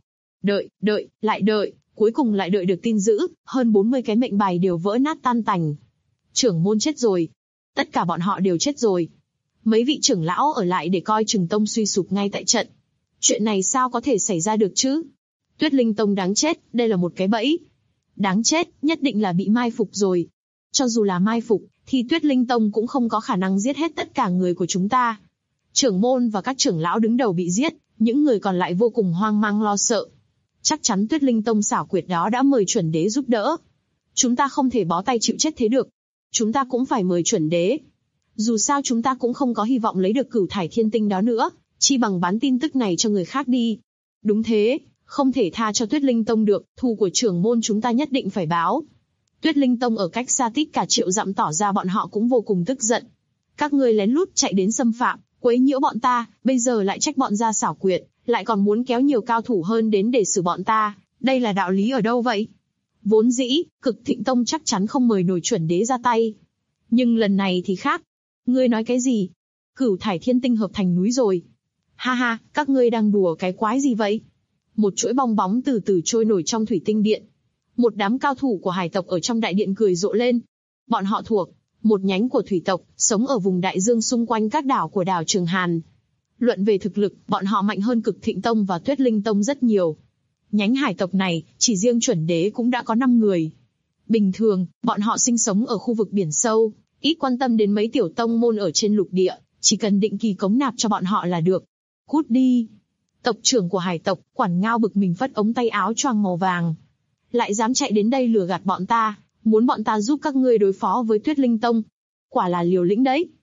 Đợi, cuối cùng lại đợi được tin dữ, hơn 40 cái mệnh bài đều vỡ nát tan tành. Trưởng môn chết rồi. Tất cả bọn họ đều chết rồi. Mấy vị trưởng lão ở lại để coi chừng tông suy sụp ngay tại trận. Chuyện này sao có thể xảy ra được chứ? Tuyết Linh Tông đáng chết, đây là một cái bẫy. Đáng chết, nhất định là bị mai phục rồi. Cho dù là mai phục, thì Tuyết Linh Tông cũng không có khả năng giết hết tất cả người của chúng ta. Trưởng môn và các trưởng lão đứng đầu bị giết, những người còn lại vô cùng hoang mang lo sợ. Chắc chắn Tuyết Linh Tông xảo quyệt đó đã mời chuẩn đế giúp đỡ. Chúng ta không thể bó tay chịu chết thế được. Chúng ta cũng phải mời chuẩn đế. Dù sao chúng ta cũng không có hy vọng lấy được Cửu Thải Thiên Tinh đó nữa, chi bằng bán tin tức này cho người khác đi. Đúng thế, không thể tha cho Tuyết Linh Tông được, thù của trưởng môn chúng ta nhất định phải báo. Tuyết Linh Tông ở cách xa tít cả triệu dặm tỏ ra bọn họ cũng vô cùng tức giận. Các ngươi lén lút chạy đến xâm phạm, quấy nhiễu bọn ta, bây giờ lại trách bọn ra xảo quyệt, lại còn muốn kéo nhiều cao thủ hơn đến để xử bọn ta, đây là đạo lý ở đâu vậy? Vốn dĩ, Cực Thịnh Tông chắc chắn không mời nổi chuẩn đế ra tay. Nhưng lần này thì khác. Ngươi nói cái gì? Cửu Thải Thiên Tinh hợp thành núi rồi. Ha ha, các ngươi đang đùa cái quái gì vậy? Một chuỗi bong bóng từ từ trôi nổi trong thủy tinh điện. Một đám cao thủ của hải tộc ở trong đại điện cười rộ lên. Bọn họ thuộc một nhánh của thủy tộc, sống ở vùng đại dương xung quanh các đảo của đảo Trường Hàn. Luận về thực lực, bọn họ mạnh hơn Cực Thịnh Tông và Tuyết Linh Tông rất nhiều. Nhánh hải tộc này, chỉ riêng chuẩn đế cũng đã có 5 người. Bình thường, bọn họ sinh sống ở khu vực biển sâu, ít quan tâm đến mấy tiểu tông môn ở trên lục địa, chỉ cần định kỳ cống nạp cho bọn họ là được. Cút đi! Tộc trưởng của hải tộc, Quản Ngao bực mình phất ống tay áo choàng màu vàng. Lại dám chạy đến đây lừa gạt bọn ta, muốn bọn ta giúp các ngươi đối phó với Tuyết Linh Tông. Quả là liều lĩnh đấy.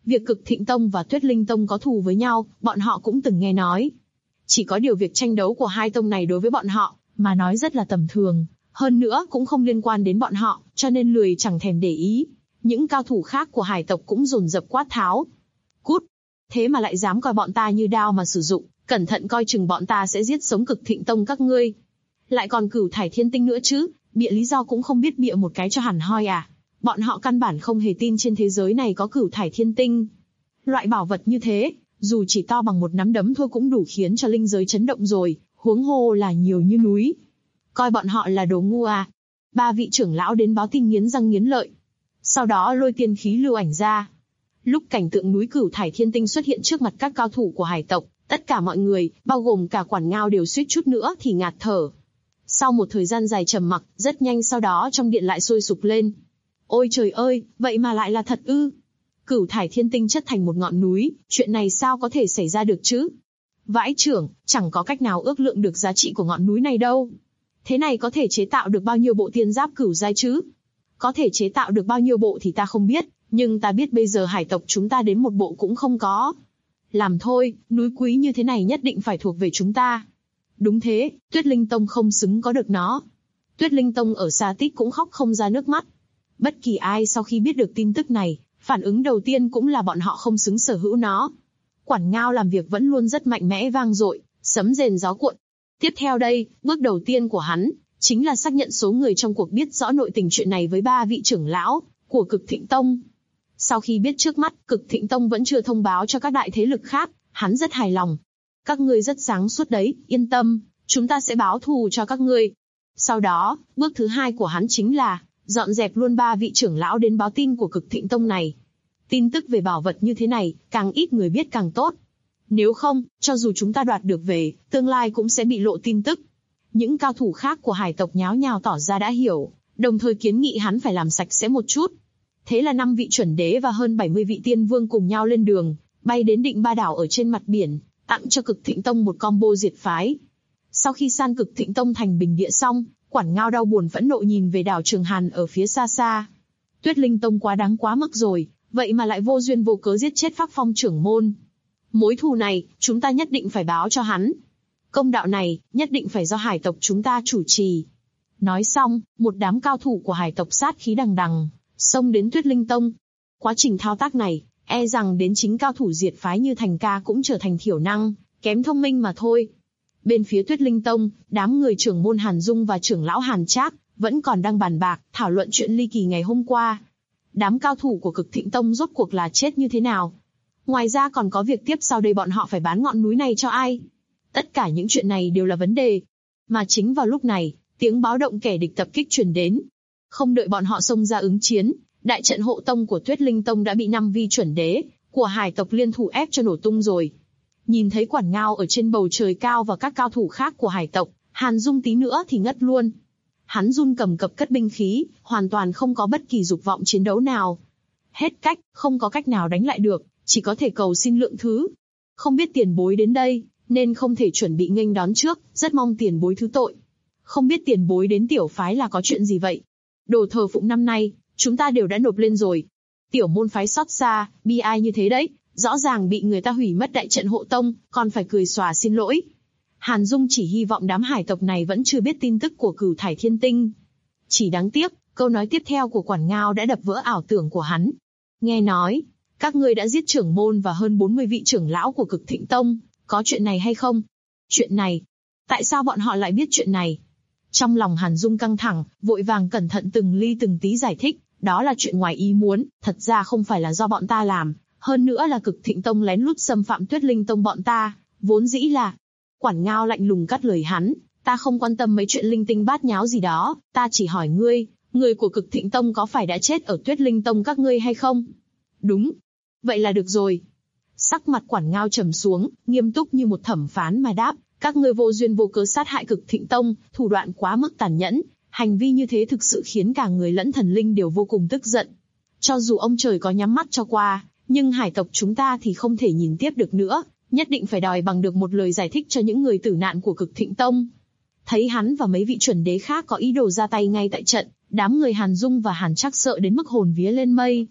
Việc Cực Thịnh Tông và Tuyết Linh Tông có thù với nhau, bọn họ cũng từng nghe nói. Chỉ có điều việc tranh đấu của hai tông này đối với bọn họ, mà nói rất là tầm thường, hơn nữa cũng không liên quan đến bọn họ, cho nên lười chẳng thèm để ý. Những cao thủ khác của hải tộc cũng dồn dập quát tháo. Cút! Thế mà lại dám coi bọn ta như đao mà sử dụng, cẩn thận coi chừng bọn ta sẽ giết sống Cực Thịnh Tông các ngươi. Lại còn Cửu Thải Thiên Tinh nữa chứ, bịa lý do cũng không biết bịa một cái cho hẳn hoi à. Bọn họ căn bản không hề tin trên thế giới này có Cửu Thải Thiên Tinh. Loại bảo vật như thế, dù chỉ to bằng một nắm đấm thôi cũng đủ khiến cho linh giới chấn động rồi, huống hồ là nhiều như núi. Coi bọn họ là đồ ngu à. Ba vị trưởng lão đến báo tin nghiến răng nghiến lợi. Sau đó lôi tiên khí lưu ảnh ra. Lúc cảnh tượng núi Cửu Thải Thiên Tinh xuất hiện trước mặt các cao thủ của hải tộc, tất cả mọi người, bao gồm cả Quản Ngao đều suýt chút nữa thì ngạt thở. Sau một thời gian dài trầm mặc, rất nhanh sau đó trong điện lại sôi sục lên. Ôi trời ơi, vậy mà lại là thật ư? Cửu Thải Thiên Tinh chất thành một ngọn núi, chuyện này sao có thể xảy ra được chứ? Vãi chưởng, chẳng có cách nào ước lượng được giá trị của ngọn núi này đâu. Thế này có thể chế tạo được bao nhiêu bộ tiên giáp cửu giai chứ? Có thể chế tạo được bao nhiêu bộ thì ta không biết, nhưng ta biết bây giờ hải tộc chúng ta đến một bộ cũng không có. Làm thôi, núi quý như thế này nhất định phải thuộc về chúng ta. Đúng thế, Tuyết Linh Tông không xứng có được nó. Tuyết Linh Tông ở Sa Tích cũng khóc không ra nước mắt. Bất kỳ ai sau khi biết được tin tức này, phản ứng đầu tiên cũng là bọn họ không xứng sở hữu nó. Quản Ngao làm việc vẫn luôn rất mạnh mẽ vang dội, sấm rền gió cuộn. Tiếp theo đây, bước đầu tiên của hắn, chính là xác nhận số người trong cuộc biết rõ nội tình chuyện này với ba vị trưởng lão của Cực Thịnh Tông. Sau khi biết trước mắt, Cực Thịnh Tông vẫn chưa thông báo cho các đại thế lực khác, hắn rất hài lòng. Các ngươi rất sáng suốt đấy, yên tâm, chúng ta sẽ báo thù cho các ngươi. Sau đó, bước thứ hai của hắn chính là dọn dẹp luôn ba vị trưởng lão đến báo tin của Cực Thịnh Tông này. Tin tức về bảo vật như thế này, càng ít người biết càng tốt. Nếu không, cho dù chúng ta đoạt được về, tương lai cũng sẽ bị lộ tin tức. Những cao thủ khác của hải tộc nháo nhào tỏ ra đã hiểu, đồng thời kiến nghị hắn phải làm sạch sẽ một chút. Thế là 5 vị chuẩn đế và hơn 70 vị tiên vương cùng nhau lên đường, bay đến Định Ba Đảo ở trên mặt biển, tặng cho Cực Thịnh Tông một combo diệt phái. Sau khi san Cực Thịnh Tông thành bình địa xong, Quản Ngao đau buồn phẫn nộ nhìn về đảo Trường Hàn ở phía xa xa. Tuyết Linh Tông quá đáng quá mức rồi, vậy mà lại vô duyên vô cớ giết chết Phác Phong trưởng môn. Mối thù này, chúng ta nhất định phải báo cho hắn. Công đạo này, nhất định phải do hải tộc chúng ta chủ trì. Nói xong, một đám cao thủ của hải tộc sát khí đằng đằng, xông đến Tuyết Linh Tông. Quá trình thao tác này, e rằng đến chính cao thủ diệt phái như Thành Ca cũng trở thành thiểu năng, kém thông minh mà thôi. Bên phía Tuyết Linh Tông, đám người trưởng môn Hàn Dung và trưởng lão Hàn Trác vẫn còn đang bàn bạc, thảo luận chuyện ly kỳ ngày hôm qua. Đám cao thủ của Cực Thịnh Tông rốt cuộc là chết như thế nào? Ngoài ra còn có việc tiếp sau đây bọn họ phải bán ngọn núi này cho ai? Tất cả những chuyện này đều là vấn đề. Mà chính vào lúc này, tiếng báo động kẻ địch tập kích truyền đến. Không đợi bọn họ xông ra ứng chiến, đại trận hộ tông của Tuyết Linh Tông đã bị 5 vi chuẩn đế của hải tộc liên thủ ép cho nổ tung rồi. Nhìn thấy Quản Ngao ở trên bầu trời cao và các cao thủ khác của hải tộc, Hàn Dung tí nữa thì ngất luôn. Hắn run cầm cập cất binh khí, hoàn toàn không có bất kỳ dục vọng chiến đấu nào. Hết cách, không có cách nào đánh lại được, chỉ có thể cầu xin lượng thứ. Không biết tiền bối đến đây, nên không thể chuẩn bị nghênh đón trước, rất mong tiền bối thứ tội. Không biết tiền bối đến tiểu phái là có chuyện gì vậy? Đồ thờ phụng năm nay, chúng ta đều đã nộp lên rồi. Tiểu môn phái xót xa, bi ai như thế đấy, rõ ràng bị người ta hủy mất đại trận hộ tông, còn phải cười xòa xin lỗi. Hàn Dung chỉ hy vọng đám hải tộc này vẫn chưa biết tin tức của Cửu Thải Thiên Tinh. Chỉ đáng tiếc, câu nói tiếp theo của Quản Ngao đã đập vỡ ảo tưởng của hắn. Nghe nói, các ngươi đã giết trưởng môn và hơn 40 vị trưởng lão của Cực Thịnh Tông, có chuyện này hay không? Chuyện này? Tại sao bọn họ lại biết chuyện này? Trong lòng Hàn Dung căng thẳng, vội vàng cẩn thận từng ly từng tí giải thích, đó là chuyện ngoài ý muốn, thật ra không phải là do bọn ta làm, hơn nữa là Cực Thịnh Tông lén lút xâm phạm Tuyết Linh Tông bọn ta, vốn dĩ là... Quản Ngao lạnh lùng cắt lời hắn, ta không quan tâm mấy chuyện linh tinh bát nháo gì đó, ta chỉ hỏi ngươi, người của Cực Thịnh Tông có phải đã chết ở Tuyết Linh Tông các ngươi hay không? Đúng. Vậy là được rồi. Sắc mặt Quản Ngao trầm xuống, nghiêm túc như một thẩm phán mà đáp, các ngươi vô duyên vô cớ sát hại Cực Thịnh Tông, thủ đoạn quá mức tàn nhẫn, hành vi như thế thực sự khiến cả người lẫn thần linh đều vô cùng tức giận. Cho dù ông trời có nhắm mắt cho qua, nhưng hải tộc chúng ta thì không thể nhìn tiếp được nữa, nhất định phải đòi bằng được một lời giải thích cho những người tử nạn của Cực Thịnh Tông. Thấy hắn và mấy vị chuẩn đế khác có ý đồ ra tay ngay tại trận, đám người Hàn Dung và Hàn Trác sợ đến mức hồn vía lên mây.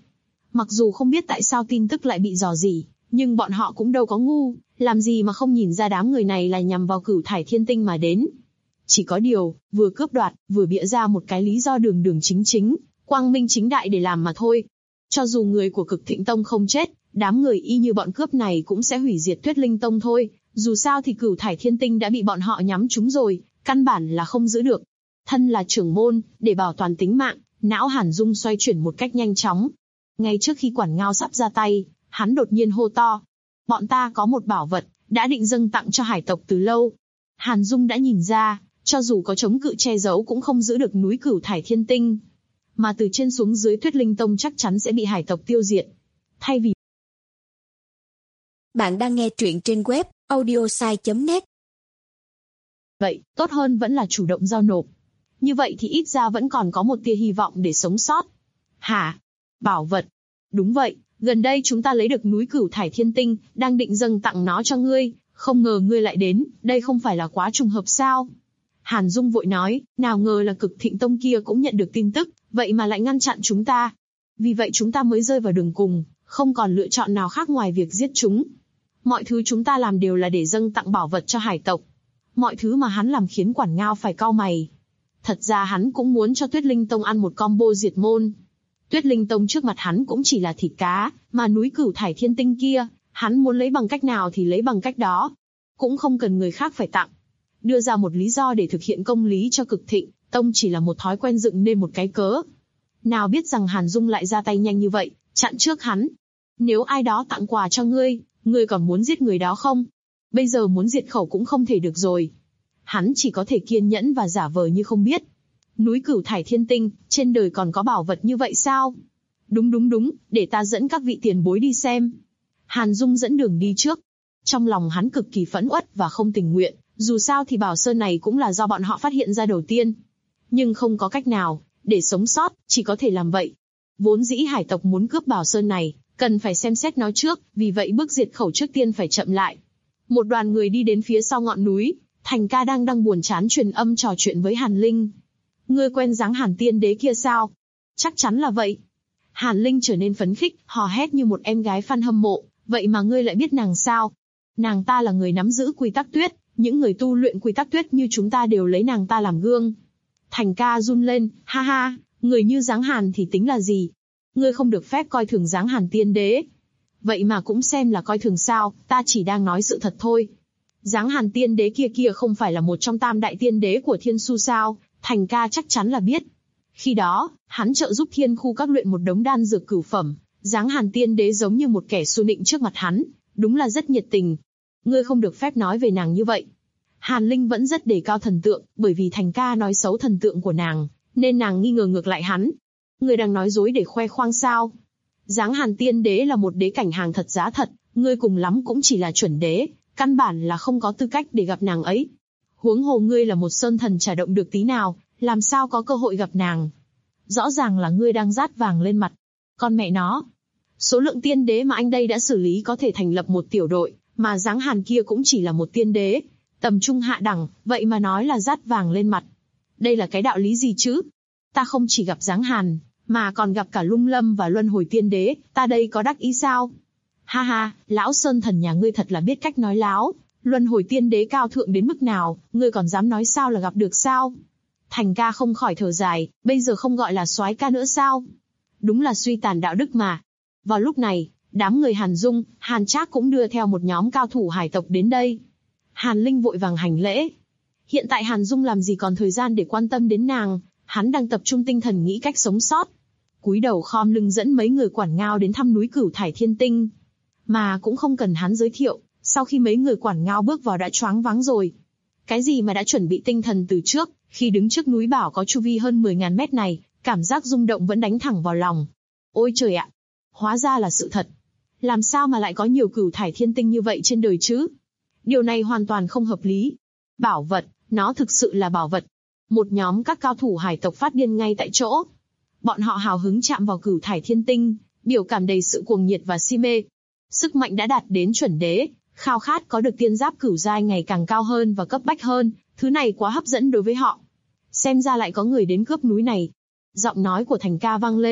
Mặc dù không biết tại sao tin tức lại bị rò rỉ, nhưng bọn họ cũng đâu có ngu, làm gì mà không nhìn ra đám người này là nhằm vào Cửu Thải Thiên Tinh mà đến. Chỉ có điều, vừa cướp đoạt, vừa bịa ra một cái lý do đường đường chính chính, quang minh chính đại để làm mà thôi. Cho dù người của Cực Thịnh Tông không chết, đám người y như bọn cướp này cũng sẽ hủy diệt Tuyết Linh Tông thôi, dù sao thì Cửu Thải Thiên Tinh đã bị bọn họ nhắm trúng rồi, căn bản là không giữ được. Thân là trưởng môn, để bảo toàn tính mạng, não Hàn Dung xoay chuyển một cách nhanh chóng. Ngay trước khi Quản Ngao sắp ra tay, hắn đột nhiên hô to. Bọn ta có một bảo vật, đã định dâng tặng cho hải tộc từ lâu. Hàn Dung đã nhìn ra, cho dù có chống cự che giấu cũng không giữ được núi Cửu Thải Thiên Tinh. Mà từ trên xuống dưới Tuyết Linh Tông chắc chắn sẽ bị hải tộc tiêu diệt. Thay vì... Bạn đang nghe truyện trên web audiosai.net. Vậy, tốt hơn vẫn là chủ động giao nộp. Như vậy thì ít ra vẫn còn có một tia hy vọng để sống sót. Hả? Bảo vật? Đúng vậy, gần đây chúng ta lấy được núi Cửu Thải Thiên Tinh, đang định dâng tặng nó cho ngươi, không ngờ ngươi lại đến, đây không phải là quá trùng hợp sao? Hàn Dung vội nói, nào ngờ là Cực Thịnh Tông kia cũng nhận được tin tức, vậy mà lại ngăn chặn chúng ta. Vì vậy chúng ta mới rơi vào đường cùng, không còn lựa chọn nào khác ngoài việc giết chúng. Mọi thứ chúng ta làm đều là để dâng tặng bảo vật cho hải tộc. Mọi thứ mà hắn làm khiến Quản Ngao phải cau mày. Thật ra hắn cũng muốn cho Tuyết Linh Tông ăn một combo diệt môn. Tuyết Linh Tông trước mặt hắn cũng chỉ là thịt cá, mà núi Cửu Thải Thiên Tinh kia, hắn muốn lấy bằng cách nào thì lấy bằng cách đó. Cũng không cần người khác phải tặng. Đưa ra một lý do để thực hiện công lý cho Cực Thịnh Tông chỉ là một thói quen dựng nên một cái cớ. Nào biết rằng Hàn Dung lại ra tay nhanh như vậy, chặn trước hắn. Nếu ai đó tặng quà cho ngươi, ngươi còn muốn giết người đó không? Bây giờ muốn diệt khẩu cũng không thể được rồi. Hắn chỉ có thể kiên nhẫn và giả vờ như không biết. Núi Cửu Thải Thiên Tinh, trên đời còn có bảo vật như vậy sao? Đúng, để ta dẫn các vị tiền bối đi xem. Hàn Dung dẫn đường đi trước. Trong lòng hắn cực kỳ phẫn uất và không tình nguyện, dù sao thì bảo sơn này cũng là do bọn họ phát hiện ra đầu tiên. Nhưng không có cách nào, để sống sót, chỉ có thể làm vậy. Vốn dĩ hải tộc muốn cướp bảo sơn này, cần phải xem xét nó trước, vì vậy bước diệt khẩu trước tiên phải chậm lại. Một đoàn người đi đến phía sau ngọn núi, Thành Ca đang buồn chán truyền âm trò chuyện với Hàn Linh. Ngươi quen dáng Hàn Tiên Đế kia sao? Chắc chắn là vậy. Hàn Linh trở nên phấn khích, hò hét như một em gái fan hâm mộ. Vậy mà ngươi lại biết nàng sao? Nàng ta là người nắm giữ quy tắc tuyết, những người tu luyện quy tắc tuyết như chúng ta đều lấy nàng ta làm gương. Thành Ca run lên, ha ha, người như dáng Hàn thì tính là gì? Ngươi không được phép coi thường dáng Hàn Tiên Đế. Vậy mà cũng xem là coi thường sao, ta chỉ đang nói sự thật thôi. Dáng Hàn Tiên Đế kia không phải là một trong tam đại tiên đế của Thiên Su sao? Thành Ca chắc chắn là biết. Khi đó, hắn trợ giúp Thiên Khu các luyện một đống đan dược cửu phẩm, dáng Hàn Tiên Đế giống như một kẻ xu nịnh trước mặt hắn, đúng là rất nhiệt tình. Ngươi không được phép nói về nàng như vậy. Hàn Linh vẫn rất đề cao thần tượng, bởi vì Thành Ca nói xấu thần tượng của nàng, nên nàng nghi ngờ ngược lại hắn. Ngươi đang nói dối để khoe khoang sao? Dáng Hàn Tiên Đế là một đế cảnh hàng thật giá thật, ngươi cùng lắm cũng chỉ là chuẩn đế, căn bản là không có tư cách để gặp nàng ấy. Huống hồ ngươi là một sơn thần chả động được tí nào, làm sao có cơ hội gặp nàng? Rõ ràng là ngươi đang rát vàng lên mặt. Con mẹ nó! Số lượng tiên đế mà anh đây đã xử lý có thể thành lập một tiểu đội, mà dáng Hàn kia cũng chỉ là một tiên đế, tầm trung hạ đẳng, vậy mà nói là rát vàng lên mặt. Đây là cái đạo lý gì chứ? Ta không chỉ gặp dáng Hàn, mà còn gặp cả Lung Lâm và Luân Hồi Tiên Đế, ta đây có đắc ý sao? Ha ha, lão sơn thần nhà ngươi thật là biết cách nói láo. Luân Hồi Tiên Đế cao thượng đến mức nào, ngươi còn dám nói sao là gặp được sao? Thành Ca không khỏi thở dài, bây giờ không gọi là soái ca nữa sao? Đúng là suy tàn đạo đức mà. Vào lúc này, đám người Hàn Dung, Hàn Trác cũng đưa theo một nhóm cao thủ hải tộc đến đây. Hàn Linh vội vàng hành lễ. Hiện tại Hàn Dung làm gì còn thời gian để quan tâm đến nàng, hắn đang tập trung tinh thần nghĩ cách sống sót. Cúi đầu khom lưng dẫn mấy người Quản Ngao đến thăm núi Cửu Thải Thiên Tinh. Mà cũng không cần hắn giới thiệu, sau khi mấy người Quản Ngao bước vào đã choáng váng rồi. Cái gì mà đã chuẩn bị tinh thần từ trước, khi đứng trước núi bảo có chu vi hơn 10.000 mét này, cảm giác rung động vẫn đánh thẳng vào lòng. Ôi trời ạ! Hóa ra là sự thật. Làm sao mà lại có nhiều Cửu Thải Thiên Tinh như vậy trên đời chứ? Điều này hoàn toàn không hợp lý. Bảo vật, nó thực sự là bảo vật. Một nhóm các cao thủ hải tộc phát điên ngay tại chỗ. Bọn họ hào hứng chạm vào Cửu Thải Thiên Tinh, biểu cảm đầy sự cuồng nhiệt và si mê. Sức mạnh đã đạt đến chuẩn đế, khao khát có được tiên giáp cửu giai ngày càng cao hơn và cấp bách hơn, thứ này quá hấp dẫn đối với họ. Xem ra lại có người đến cướp núi này. Giọng nói của Thành Ca vang lên,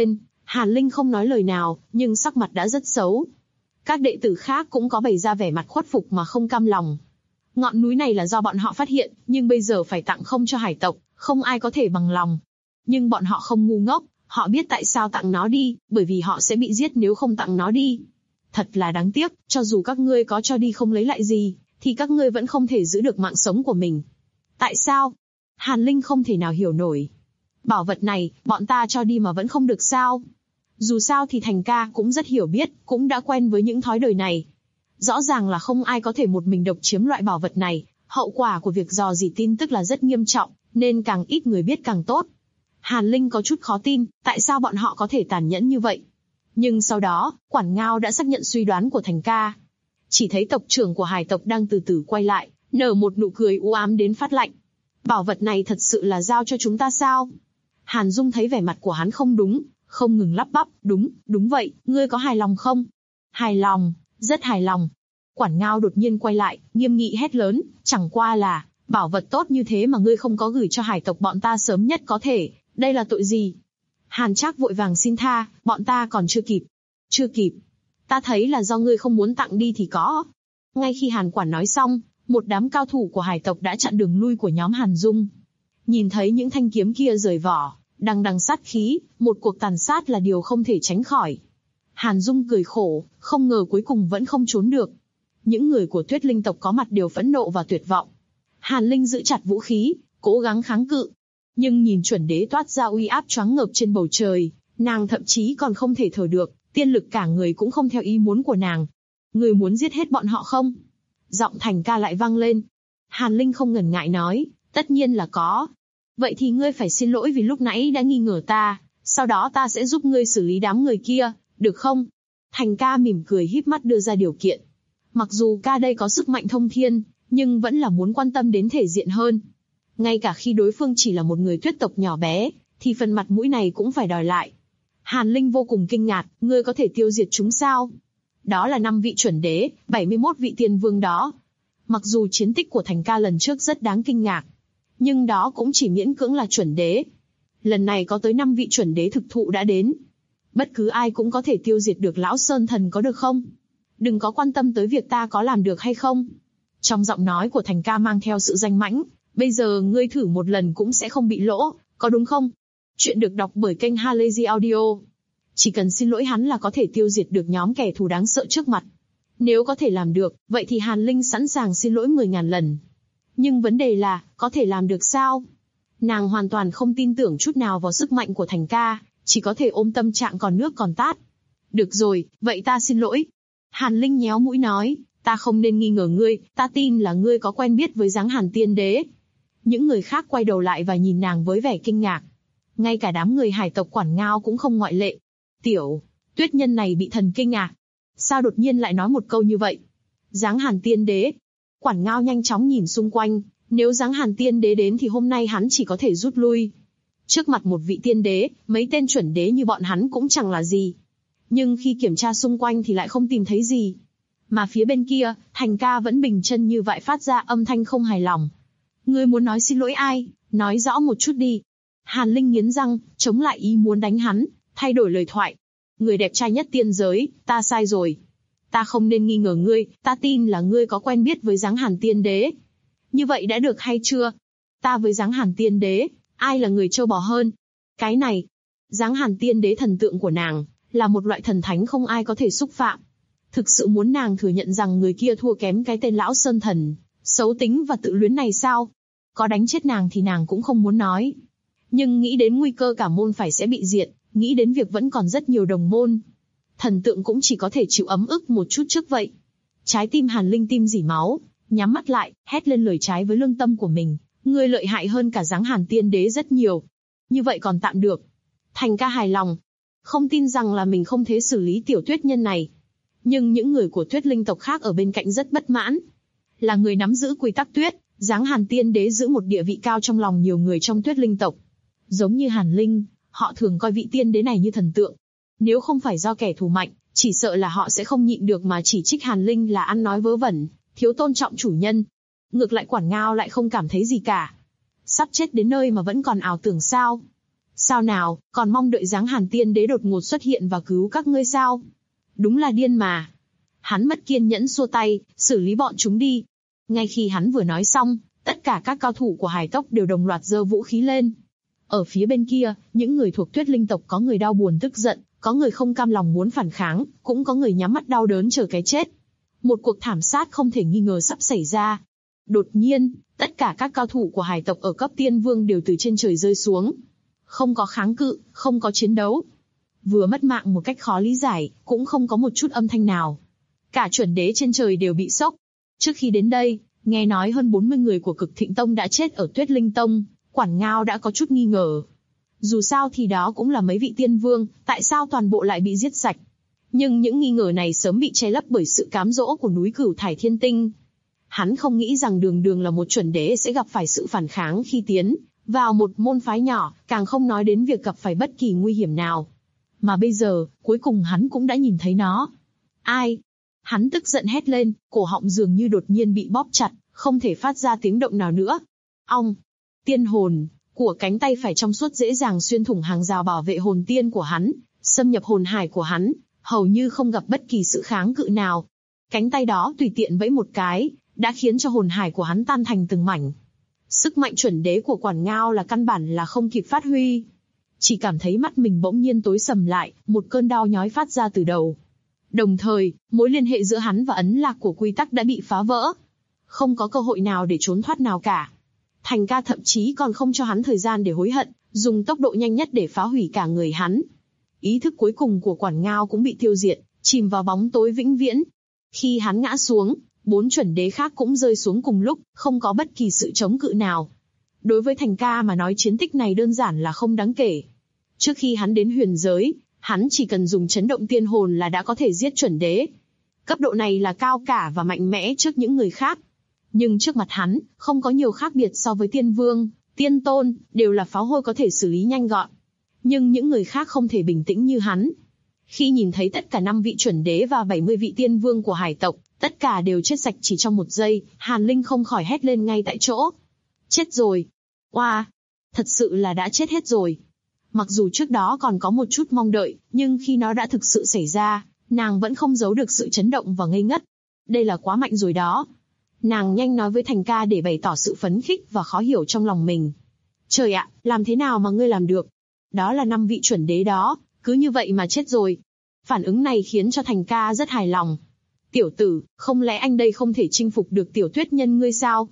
Hàn Linh không nói lời nào, nhưng sắc mặt đã rất xấu. Các đệ tử khác cũng có bày ra vẻ mặt khuất phục mà không cam lòng. Ngọn núi này là do bọn họ phát hiện, nhưng bây giờ phải tặng không cho hải tộc, không ai có thể bằng lòng. Nhưng bọn họ không ngu ngốc, họ biết tại sao tặng nó đi, bởi vì họ sẽ bị giết nếu không tặng nó đi. Thật là đáng tiếc, cho dù các ngươi có cho đi không lấy lại gì, thì các ngươi vẫn không thể giữ được mạng sống của mình. Tại sao? Hàn Linh không thể nào hiểu nổi. Bảo vật này, bọn ta cho đi mà vẫn không được sao? Dù sao thì Thành ca cũng rất hiểu biết, cũng đã quen với những thói đời này. Rõ ràng là không ai có thể một mình độc chiếm loại bảo vật này, hậu quả của việc dò dỉ tin tức là rất nghiêm trọng, nên càng ít người biết càng tốt. Hàn Linh có chút khó tin, tại sao bọn họ có thể tàn nhẫn như vậy? Nhưng sau đó, Quản Ngao đã xác nhận suy đoán của Thành ca. Chỉ thấy tộc trưởng của hải tộc đang từ từ quay lại, nở một nụ cười u ám đến phát lạnh. Bảo vật này thật sự là giao cho chúng ta sao? Hàn Dung thấy vẻ mặt của hắn không đúng, không ngừng lắp bắp, đúng vậy, ngươi có hài lòng không? Hài lòng, rất hài lòng. Quản Ngao đột nhiên quay lại, nghiêm nghị hét lớn, chẳng qua là, bảo vật tốt như thế mà ngươi không có gửi cho hải tộc bọn ta sớm nhất có thể, đây là tội gì? Hàn Trác vội vàng xin tha, bọn ta còn chưa kịp. Chưa kịp. Ta thấy là do ngươi không muốn tặng đi thì có. Ngay khi Hàn Quản nói xong, một đám cao thủ của hải tộc đã chặn đường lui của nhóm Hàn Dung. Nhìn thấy những thanh kiếm kia rời vỏ, đằng đằng sát khí, một cuộc tàn sát là điều không thể tránh khỏi. Hàn Dung cười khổ, không ngờ cuối cùng vẫn không trốn được. Những người của Tuyết Linh tộc có mặt đều phẫn nộ và tuyệt vọng. Hàn Linh giữ chặt vũ khí, cố gắng kháng cự. Nhưng nhìn chuẩn đế toát ra uy áp choáng ngợp trên bầu trời, nàng thậm chí còn không thể thở được, tiên lực cả người cũng không theo ý muốn của nàng. Người muốn giết hết bọn họ không? Giọng Thành ca lại vang lên. Hàn Linh không ngần ngại nói, tất nhiên là có. Vậy thì ngươi phải xin lỗi vì lúc nãy đã nghi ngờ ta, sau đó ta sẽ giúp ngươi xử lý đám người kia, được không? Thành ca mỉm cười híp mắt đưa ra điều kiện. Mặc dù ca đây có sức mạnh thông thiên, nhưng vẫn là muốn quan tâm đến thể diện hơn. Ngay cả khi đối phương chỉ là một người tuyết tộc nhỏ bé, thì phần mặt mũi này cũng phải đòi lại. Hàn Linh vô cùng kinh ngạc, ngươi có thể tiêu diệt chúng sao? Đó là 5 vị chuẩn đế, 71 vị tiên vương đó. Mặc dù chiến tích của Thành ca lần trước rất đáng kinh ngạc, nhưng đó cũng chỉ miễn cưỡng là chuẩn đế. Lần này có tới 5 vị chuẩn đế thực thụ đã đến. Bất cứ ai cũng có thể tiêu diệt được lão Sơn Thần có được không? Đừng có quan tâm tới việc ta có làm được hay không. Trong giọng nói của Thành ca mang theo sự danh mãnh, bây giờ ngươi thử một lần cũng sẽ không bị lỗ, có đúng không? Chuyện được đọc bởi kênh Halazy Audio. Chỉ cần xin lỗi hắn là có thể tiêu diệt được nhóm kẻ thù đáng sợ trước mặt. Nếu có thể làm được, vậy thì Hàn Linh sẵn sàng xin lỗi 10.000 lần. Nhưng vấn đề là, có thể làm được sao? Nàng hoàn toàn không tin tưởng chút nào vào sức mạnh của Thành ca, chỉ có thể ôm tâm trạng còn nước còn tát. Được rồi, vậy ta xin lỗi. Hàn Linh nhéo mũi nói, ta không nên nghi ngờ ngươi, ta tin là ngươi có quen biết với dáng Hàn Tiên Đế. Những người khác quay đầu lại và nhìn nàng với vẻ kinh ngạc. Ngay cả đám người hải tộc Quản Ngao cũng không ngoại lệ. Tiểu Tuyết nhân này bị thần kinh à? Sao đột nhiên lại nói một câu như vậy? Dáng Hàn Tiên Đế. Quản Ngao nhanh chóng nhìn xung quanh, nếu dáng Hàn Tiên Đế đến thì hôm nay hắn chỉ có thể rút lui. Trước mặt một vị tiên đế, mấy tên chuẩn đế như bọn hắn cũng chẳng là gì. Nhưng khi kiểm tra xung quanh thì lại không tìm thấy gì. Mà phía bên kia, Thành ca vẫn bình chân như vậy phát ra âm thanh không hài lòng. Ngươi muốn nói xin lỗi ai? Nói rõ một chút đi. Hàn Linh nghiến răng, chống lại ý muốn đánh hắn, thay đổi lời thoại. Người đẹp trai nhất tiên giới, ta sai rồi. Ta không nên nghi ngờ ngươi, ta tin là ngươi có quen biết với dáng Hàn Tiên Đế. Như vậy đã được hay chưa? Ta với dáng Hàn Tiên Đế, ai là người trâu bò hơn? Cái này, dáng Hàn Tiên Đế thần tượng của nàng, là một loại thần thánh không ai có thể xúc phạm. Thực sự muốn nàng thừa nhận rằng người kia thua kém cái tên lão Sơn Thần, xấu tính và tự luyến này sao? Có đánh chết nàng thì nàng cũng không muốn nói. Nhưng nghĩ đến nguy cơ cả môn phải sẽ bị diệt, nghĩ đến việc vẫn còn rất nhiều đồng môn. Thần tượng cũng chỉ có thể chịu ấm ức một chút trước vậy. Trái tim Hàn Linh tim rỉ máu, nhắm mắt lại, hét lên lời trái với lương tâm của mình. Ngươi lợi hại hơn cả dáng Hàn Tiên Đế rất nhiều. Như vậy còn tạm được. Thành ca hài lòng. Không tin rằng là mình không thể xử lý tiểu tuyết nhân này. Nhưng những người của Tuyết Linh tộc khác ở bên cạnh rất bất mãn. Là người nắm giữ quy tắc tuyết, dáng Hàn Tiên Đế giữ một địa vị cao trong lòng nhiều người trong Tuyết Linh tộc. Giống như Hàn Linh, họ thường coi vị tiên đế này như thần tượng. Nếu không phải do kẻ thù mạnh, chỉ sợ là họ sẽ không nhịn được mà chỉ trích Hàn Linh là ăn nói vớ vẩn, thiếu tôn trọng chủ nhân. Ngược lại Quản Ngao lại không cảm thấy gì cả. Sắp chết đến nơi mà vẫn còn ảo tưởng sao? Sao nào, còn mong đợi dáng Hàn Tiên Đế đột ngột xuất hiện và cứu các ngươi sao? Đúng là điên mà. Hắn mất kiên nhẫn xua tay, xử lý bọn chúng đi. Ngay khi hắn vừa nói xong, tất cả các cao thủ của Hải tộc đều đồng loạt giơ vũ khí lên. Ở phía bên kia, những người thuộc Tuyết Linh tộc có người đau buồn tức giận, có người không cam lòng muốn phản kháng, cũng có người nhắm mắt đau đớn chờ cái chết. Một cuộc thảm sát không thể nghi ngờ sắp xảy ra. Đột nhiên, tất cả các cao thủ của Hải tộc ở cấp Tiên Vương đều từ trên trời rơi xuống. Không có kháng cự, không có chiến đấu. Vừa mất mạng một cách khó lý giải, cũng không có một chút âm thanh nào. Cả chuẩn đế trên trời đều bị sốc. Trước khi đến đây, nghe nói hơn 40 người của Cực Thịnh Tông đã chết ở Tuyết Linh Tông, Quản Ngao đã có chút nghi ngờ. Dù sao thì đó cũng là mấy vị tiên vương, tại sao toàn bộ lại bị giết sạch? Nhưng những nghi ngờ này sớm bị che lấp bởi sự cám dỗ của núi Cửu Thải Thiên Tinh. Hắn không nghĩ rằng đường đường là một chuẩn đế sẽ gặp phải sự phản kháng khi tiến vào một môn phái nhỏ, càng không nói đến việc gặp phải bất kỳ nguy hiểm nào. Mà bây giờ, cuối cùng hắn cũng đã nhìn thấy nó. Ai? Hắn tức giận hét lên, cổ họng dường như đột nhiên bị bóp chặt, không thể phát ra tiếng động nào nữa. Ong! Tiên hồn của cánh tay phải trong suốt dễ dàng xuyên thủng hàng rào bảo vệ hồn tiên của hắn, xâm nhập hồn hải của hắn, hầu như không gặp bất kỳ sự kháng cự nào. Cánh tay đó tùy tiện vẫy một cái, đã khiến cho hồn hải của hắn tan thành từng mảnh. Sức mạnh chuẩn đế của Quản Ngao là căn bản là không kịp phát huy. Chỉ cảm thấy mắt mình bỗng nhiên tối sầm lại, một cơn đau nhói phát ra từ đầu. Đồng thời, mối liên hệ giữa hắn và ấn lạc của quy tắc đã bị phá vỡ. Không có cơ hội nào để trốn thoát nào cả. Thành ca thậm chí còn không cho hắn thời gian để hối hận, dùng tốc độ nhanh nhất để phá hủy cả người hắn. Ý thức cuối cùng của Quản Ngao cũng bị tiêu diệt, chìm vào bóng tối vĩnh viễn. Khi hắn ngã xuống, 4 chuẩn đế khác cũng rơi xuống cùng lúc, không có bất kỳ sự chống cự nào. Đối với Thành ca mà nói chiến tích này đơn giản là không đáng kể. Trước khi hắn đến huyền giới, hắn chỉ cần dùng chấn động tiên hồn là đã có thể giết chuẩn đế. Cấp độ này là cao cả và mạnh mẽ trước những người khác. Nhưng trước mặt hắn, không có nhiều khác biệt so với tiên vương, tiên tôn, đều là pháo hôi có thể xử lý nhanh gọn. Nhưng những người khác không thể bình tĩnh như hắn. Khi nhìn thấy tất cả 5 vị chuẩn đế và 70 vị tiên vương của Hải tộc, tất cả đều chết sạch chỉ trong một giây, Hàn Linh không khỏi hét lên ngay tại chỗ. Chết rồi! Oa! Thật sự là đã chết hết rồi. Mặc dù trước đó còn có một chút mong đợi, nhưng khi nó đã thực sự xảy ra, nàng vẫn không giấu được sự chấn động và ngây ngất. Đây là quá mạnh rồi đó. Nàng nhanh nói với Thành ca để bày tỏ sự phấn khích và khó hiểu trong lòng mình. Trời ạ, làm thế nào mà ngươi làm được? Đó là 5 vị chuẩn đế đó, cứ như vậy mà chết rồi. Phản ứng này khiến cho Thành ca rất hài lòng. Tiểu tử, không lẽ anh đây không thể chinh phục được tiểu tuyết nhân ngươi sao?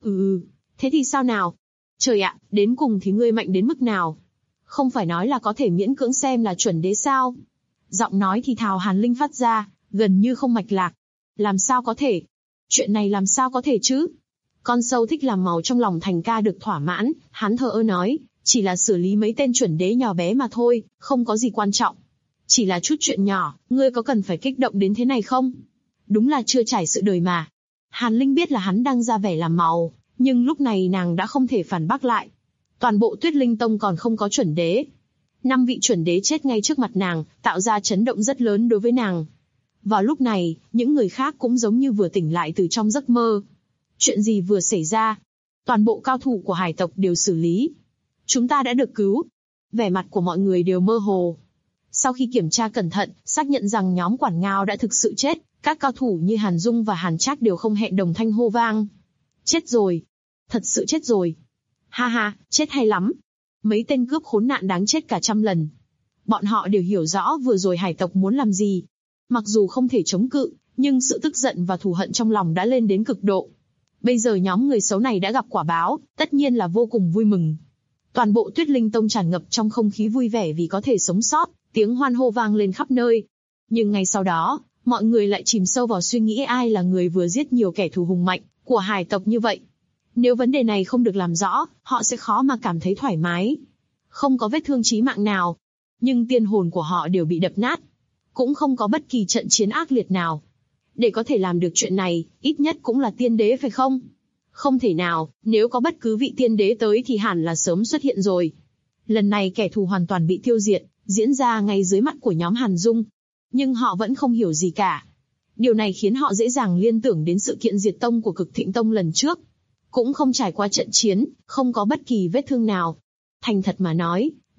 Thế thì sao nào? Trời ạ, đến cùng thì ngươi mạnh đến mức nào? Không phải nói là có thể miễn cưỡng xem là chuẩn đế sao? Giọng nói thì thào Hàn Linh phát ra, gần như không mạch lạc. Làm sao có thể? Chuyện này làm sao có thể chứ? Con sâu thích làm màu trong lòng Thành ca được thỏa mãn, hắn thờ ơ nói, chỉ là xử lý mấy tên chuẩn đế nhỏ bé mà thôi, không có gì quan trọng. Chỉ là chút chuyện nhỏ, ngươi có cần phải kích động đến thế này không? Đúng là chưa trải sự đời mà. Hàn Linh biết là hắn đang ra vẻ làm màu, nhưng lúc này nàng đã không thể phản bác lại. Toàn bộ Tuyết Linh Tông còn không có chuẩn đế. 5 vị chuẩn đế chết ngay trước mặt nàng, tạo ra chấn động rất lớn đối với nàng. Vào lúc này, những người khác cũng giống như vừa tỉnh lại từ trong giấc mơ. Chuyện gì vừa xảy ra? Toàn bộ cao thủ của Hải tộc đều xử lý. Chúng ta đã được cứu. Vẻ mặt của mọi người đều mơ hồ. Sau khi kiểm tra cẩn thận, xác nhận rằng nhóm Quản Ngao đã thực sự chết, các cao thủ như Hàn Dung và Hàn Trác đều không hẹn đồng thanh hô vang. Chết rồi. Thật sự chết rồi. Ha ha, chết hay lắm. Mấy tên cướp khốn nạn đáng chết cả trăm lần. Bọn họ đều hiểu rõ vừa rồi Hải tộc muốn làm gì. Mặc dù không thể chống cự, nhưng sự tức giận và thù hận trong lòng đã lên đến cực độ. Bây giờ nhóm người xấu này đã gặp quả báo, tất nhiên là vô cùng vui mừng. Toàn bộ Tuyết Linh Tông tràn ngập trong không khí vui vẻ vì có thể sống sót, tiếng hoan hô vang lên khắp nơi. Nhưng ngay sau đó, mọi người lại chìm sâu vào suy nghĩ ai là người vừa giết nhiều kẻ thù hùng mạnh của Hải tộc như vậy. Nếu vấn đề này không được làm rõ, họ sẽ khó mà cảm thấy thoải mái. Không có vết thương chí mạng nào, nhưng tiên hồn của họ đều bị đập nát. Cũng không có bất kỳ trận chiến ác liệt nào. Để có thể làm được chuyện này, ít nhất cũng là tiên đế phải không? Không thể nào, nếu có bất cứ vị tiên đế tới thì hẳn là sớm xuất hiện rồi. Lần này kẻ thù hoàn toàn bị tiêu diệt, diễn ra ngay dưới mắt của nhóm Hàn Dung. Nhưng họ vẫn không hiểu gì cả. Điều này khiến họ dễ dàng liên tưởng đến sự kiện diệt tông của Cực Thịnh Tông lần trước. Cũng không trải qua trận chiến, không có bất kỳ vết thương nào. Thành thật mà nói,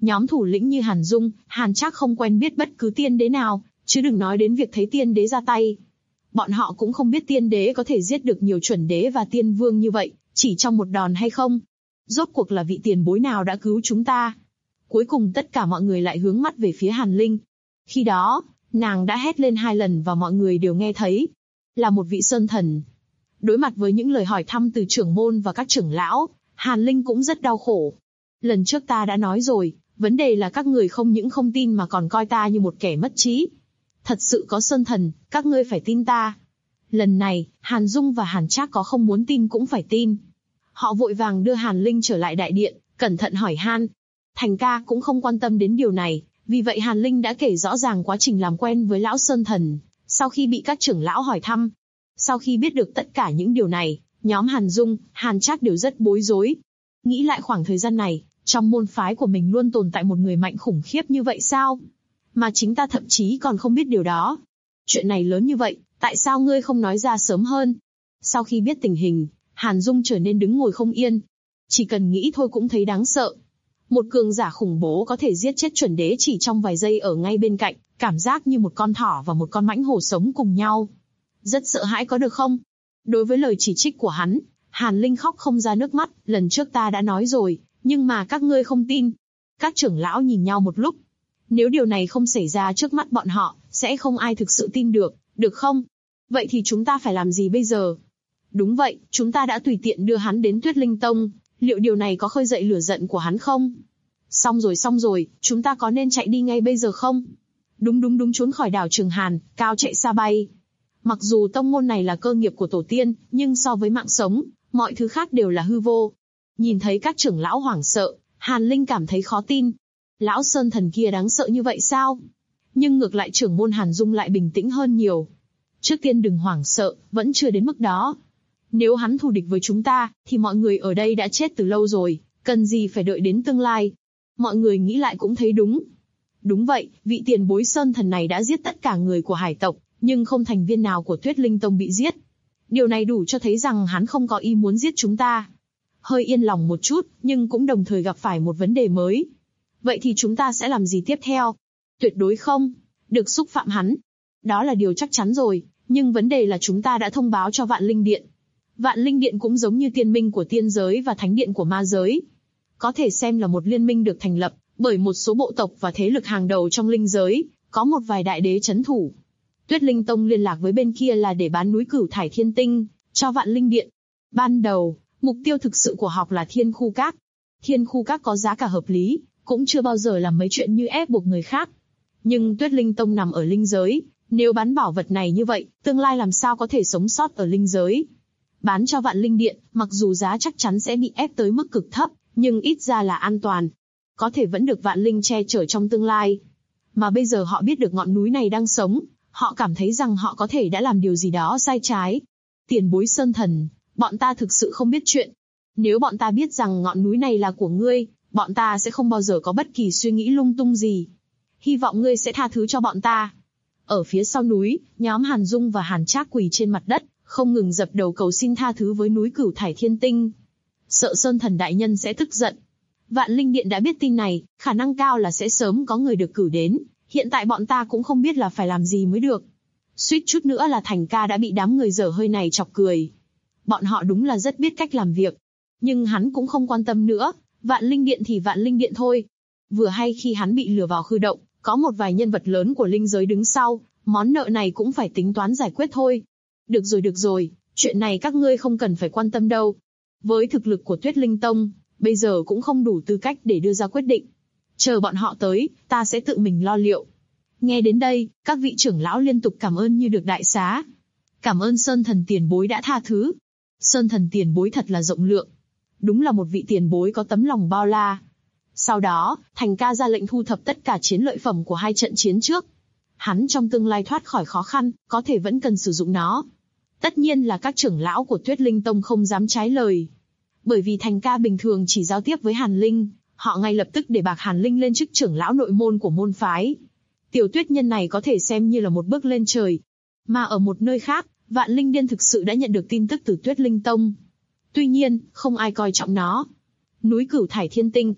Nhóm thủ lĩnh như Hàn Dung, Hàn Trác không quen biết bất cứ tiên đế nào, chứ đừng nói đến việc thấy tiên đế ra tay. Bọn họ cũng không biết tiên đế có thể giết được nhiều chuẩn đế và tiên vương như vậy, chỉ trong một đòn hay không. Rốt cuộc là vị tiền bối nào đã cứu chúng ta? Cuối cùng tất cả mọi người lại hướng mắt về phía Hàn Linh. Khi đó, nàng đã hét lên 2 lần và mọi người đều nghe thấy. Là một vị sơn thần. Đối mặt với những lời hỏi thăm từ trưởng môn và các trưởng lão, Hàn Linh cũng rất đau khổ. Lần trước ta đã nói rồi, vấn đề là các người không những không tin mà còn coi ta như một kẻ mất trí. Thật sự có sơn thần, các ngươi phải tin ta. Lần này, Hàn Dung và Hàn Trác có không muốn tin cũng phải tin. Họ vội vàng đưa Hàn Linh trở lại đại điện, cẩn thận hỏi han. Thành ca cũng không quan tâm đến điều này, vì vậy Hàn Linh đã kể rõ ràng quá trình làm quen với lão sơn thần, sau khi bị các trưởng lão hỏi thăm. Sau khi biết được tất cả những điều này, nhóm Hàn Dung, Hàn Trác đều rất bối rối. Nghĩ lại khoảng thời gian này, trong môn phái của mình luôn tồn tại một người mạnh khủng khiếp như vậy sao? Mà chính ta thậm chí còn không biết điều đó. Chuyện này lớn như vậy, tại sao ngươi không nói ra sớm hơn? Sau khi biết tình hình, Hàn Dung trở nên đứng ngồi không yên. Chỉ cần nghĩ thôi cũng thấy đáng sợ. Một cường giả khủng bố có thể giết chết chuẩn đế chỉ trong vài giây ở ngay bên cạnh, cảm giác như một con thỏ và một con mãnh hổ sống cùng nhau. Rất sợ hãi có được không? Đối với lời chỉ trích của hắn, Hàn Linh khóc không ra nước mắt. Lần trước ta đã nói rồi, nhưng mà các ngươi không tin. Các trưởng lão nhìn nhau một lúc. Nếu điều này không xảy ra trước mắt bọn họ, sẽ không ai thực sự tin được không? Vậy thì chúng ta phải làm gì bây giờ? Đúng vậy, chúng ta đã tùy tiện đưa hắn đến Tuyết Linh Tông, liệu điều này có khơi dậy lửa giận của hắn không? Xong rồi, chúng ta có nên chạy đi ngay bây giờ không? Đúng, trốn khỏi đảo Trường Hàn, cao chạy xa bay. Mặc dù tông môn này là cơ nghiệp của tổ tiên, nhưng so với mạng sống, mọi thứ khác đều là hư vô. Nhìn thấy các trưởng lão hoảng sợ, Hàn Linh cảm thấy khó tin. Lão sơn thần kia đáng sợ như vậy sao? Nhưng ngược lại trưởng môn Hàn Dung lại bình tĩnh hơn nhiều. Trước tiên đừng hoảng sợ, vẫn chưa đến mức đó. Nếu hắn thù địch với chúng ta, thì mọi người ở đây đã chết từ lâu rồi, cần gì phải đợi đến tương lai. Mọi người nghĩ lại cũng thấy đúng. Đúng vậy, vị tiền bối sơn thần này đã giết tất cả người của hải tộc, nhưng không thành viên nào của Tuyết Linh Tông bị giết. Điều này đủ cho thấy rằng hắn không có ý muốn giết chúng ta. Hơi yên lòng một chút, nhưng cũng đồng thời gặp phải một vấn đề mới. Vậy thì chúng ta sẽ làm gì tiếp theo? Tuyệt đối không được xúc phạm hắn. Đó là điều chắc chắn rồi, nhưng vấn đề là chúng ta đã thông báo cho Vạn Linh Điện. Vạn Linh Điện cũng giống như tiên minh của tiên giới và thánh điện của ma giới. Có thể xem là một liên minh được thành lập bởi một số bộ tộc và thế lực hàng đầu trong linh giới, có một vài đại đế chấn thủ. Tuyết Linh Tông liên lạc với bên kia là để bán núi Cửu Thải Thiên Tinh cho Vạn Linh Điện. Ban đầu, mục tiêu thực sự của họ là Thiên Khu Các. Thiên Khu Các có giá cả hợp lý, cũng chưa bao giờ làm mấy chuyện như ép buộc người khác. Nhưng Tuyết Linh Tông nằm ở linh giới, nếu bán bảo vật này như vậy, tương lai làm sao có thể sống sót ở linh giới? Bán cho Vạn Linh Điện, mặc dù giá chắc chắn sẽ bị ép tới mức cực thấp, nhưng ít ra là an toàn. Có thể vẫn được Vạn Linh che chở trong tương lai. Mà bây giờ họ biết được ngọn núi này đang sống, họ cảm thấy rằng họ có thể đã làm điều gì đó sai trái. Tiền bối sơn thần, bọn ta thực sự không biết chuyện. Nếu bọn ta biết rằng ngọn núi này là của ngươi, bọn ta sẽ không bao giờ có bất kỳ suy nghĩ lung tung gì. Hy vọng ngươi sẽ tha thứ cho bọn ta. Ở phía sau núi, nhóm Hàn Dung và Hàn Trác quỳ trên mặt đất, không ngừng dập đầu cầu xin tha thứ với núi Cửu Thải Thiên Tinh. Sợ sơn thần đại nhân sẽ tức giận. Vạn Linh Điện đã biết tin này, khả năng cao là sẽ sớm có người được cử đến. Hiện tại bọn ta cũng không biết là phải làm gì mới được. Suýt chút nữa là Thành ca đã bị đám người dở hơi này chọc cười. Bọn họ đúng là rất biết cách làm việc. Nhưng hắn cũng không quan tâm nữa, Vạn Linh Điện thì Vạn Linh Điện thôi. Vừa hay khi hắn bị lừa vào khư động, có một vài nhân vật lớn của linh giới đứng sau, món nợ này cũng phải tính toán giải quyết thôi. Được rồi, chuyện này các ngươi không cần phải quan tâm đâu. Với thực lực của Tuyết Linh Tông, bây giờ cũng không đủ tư cách để đưa ra quyết định. Chờ bọn họ tới, ta sẽ tự mình lo liệu. Nghe đến đây, các vị trưởng lão liên tục cảm ơn như được đại xá. Cảm ơn Sơn Thần tiền bối đã tha thứ. Sơn Thần tiền bối thật là rộng lượng. Đúng là một vị tiền bối có tấm lòng bao la. Sau đó, Thành ca ra lệnh thu thập tất cả chiến lợi phẩm của 2 trận chiến trước. Hắn trong tương lai thoát khỏi khó khăn, có thể vẫn cần sử dụng nó. Tất nhiên là các trưởng lão của Tuyết Linh Tông không dám trái lời. Bởi vì Thành ca bình thường chỉ giao tiếp với Hàn Linh, họ ngay lập tức để bạc Hàn Linh lên chức trưởng lão nội môn của môn phái. Tiểu Tuyết nhân này có thể xem như là một bước lên trời. Mà ở một nơi khác, Vạn Linh Điên thực sự đã nhận được tin tức từ Tuyết Linh Tông. Tuy nhiên, không ai coi trọng nó. Núi Cửu Thải Thiên Tinh.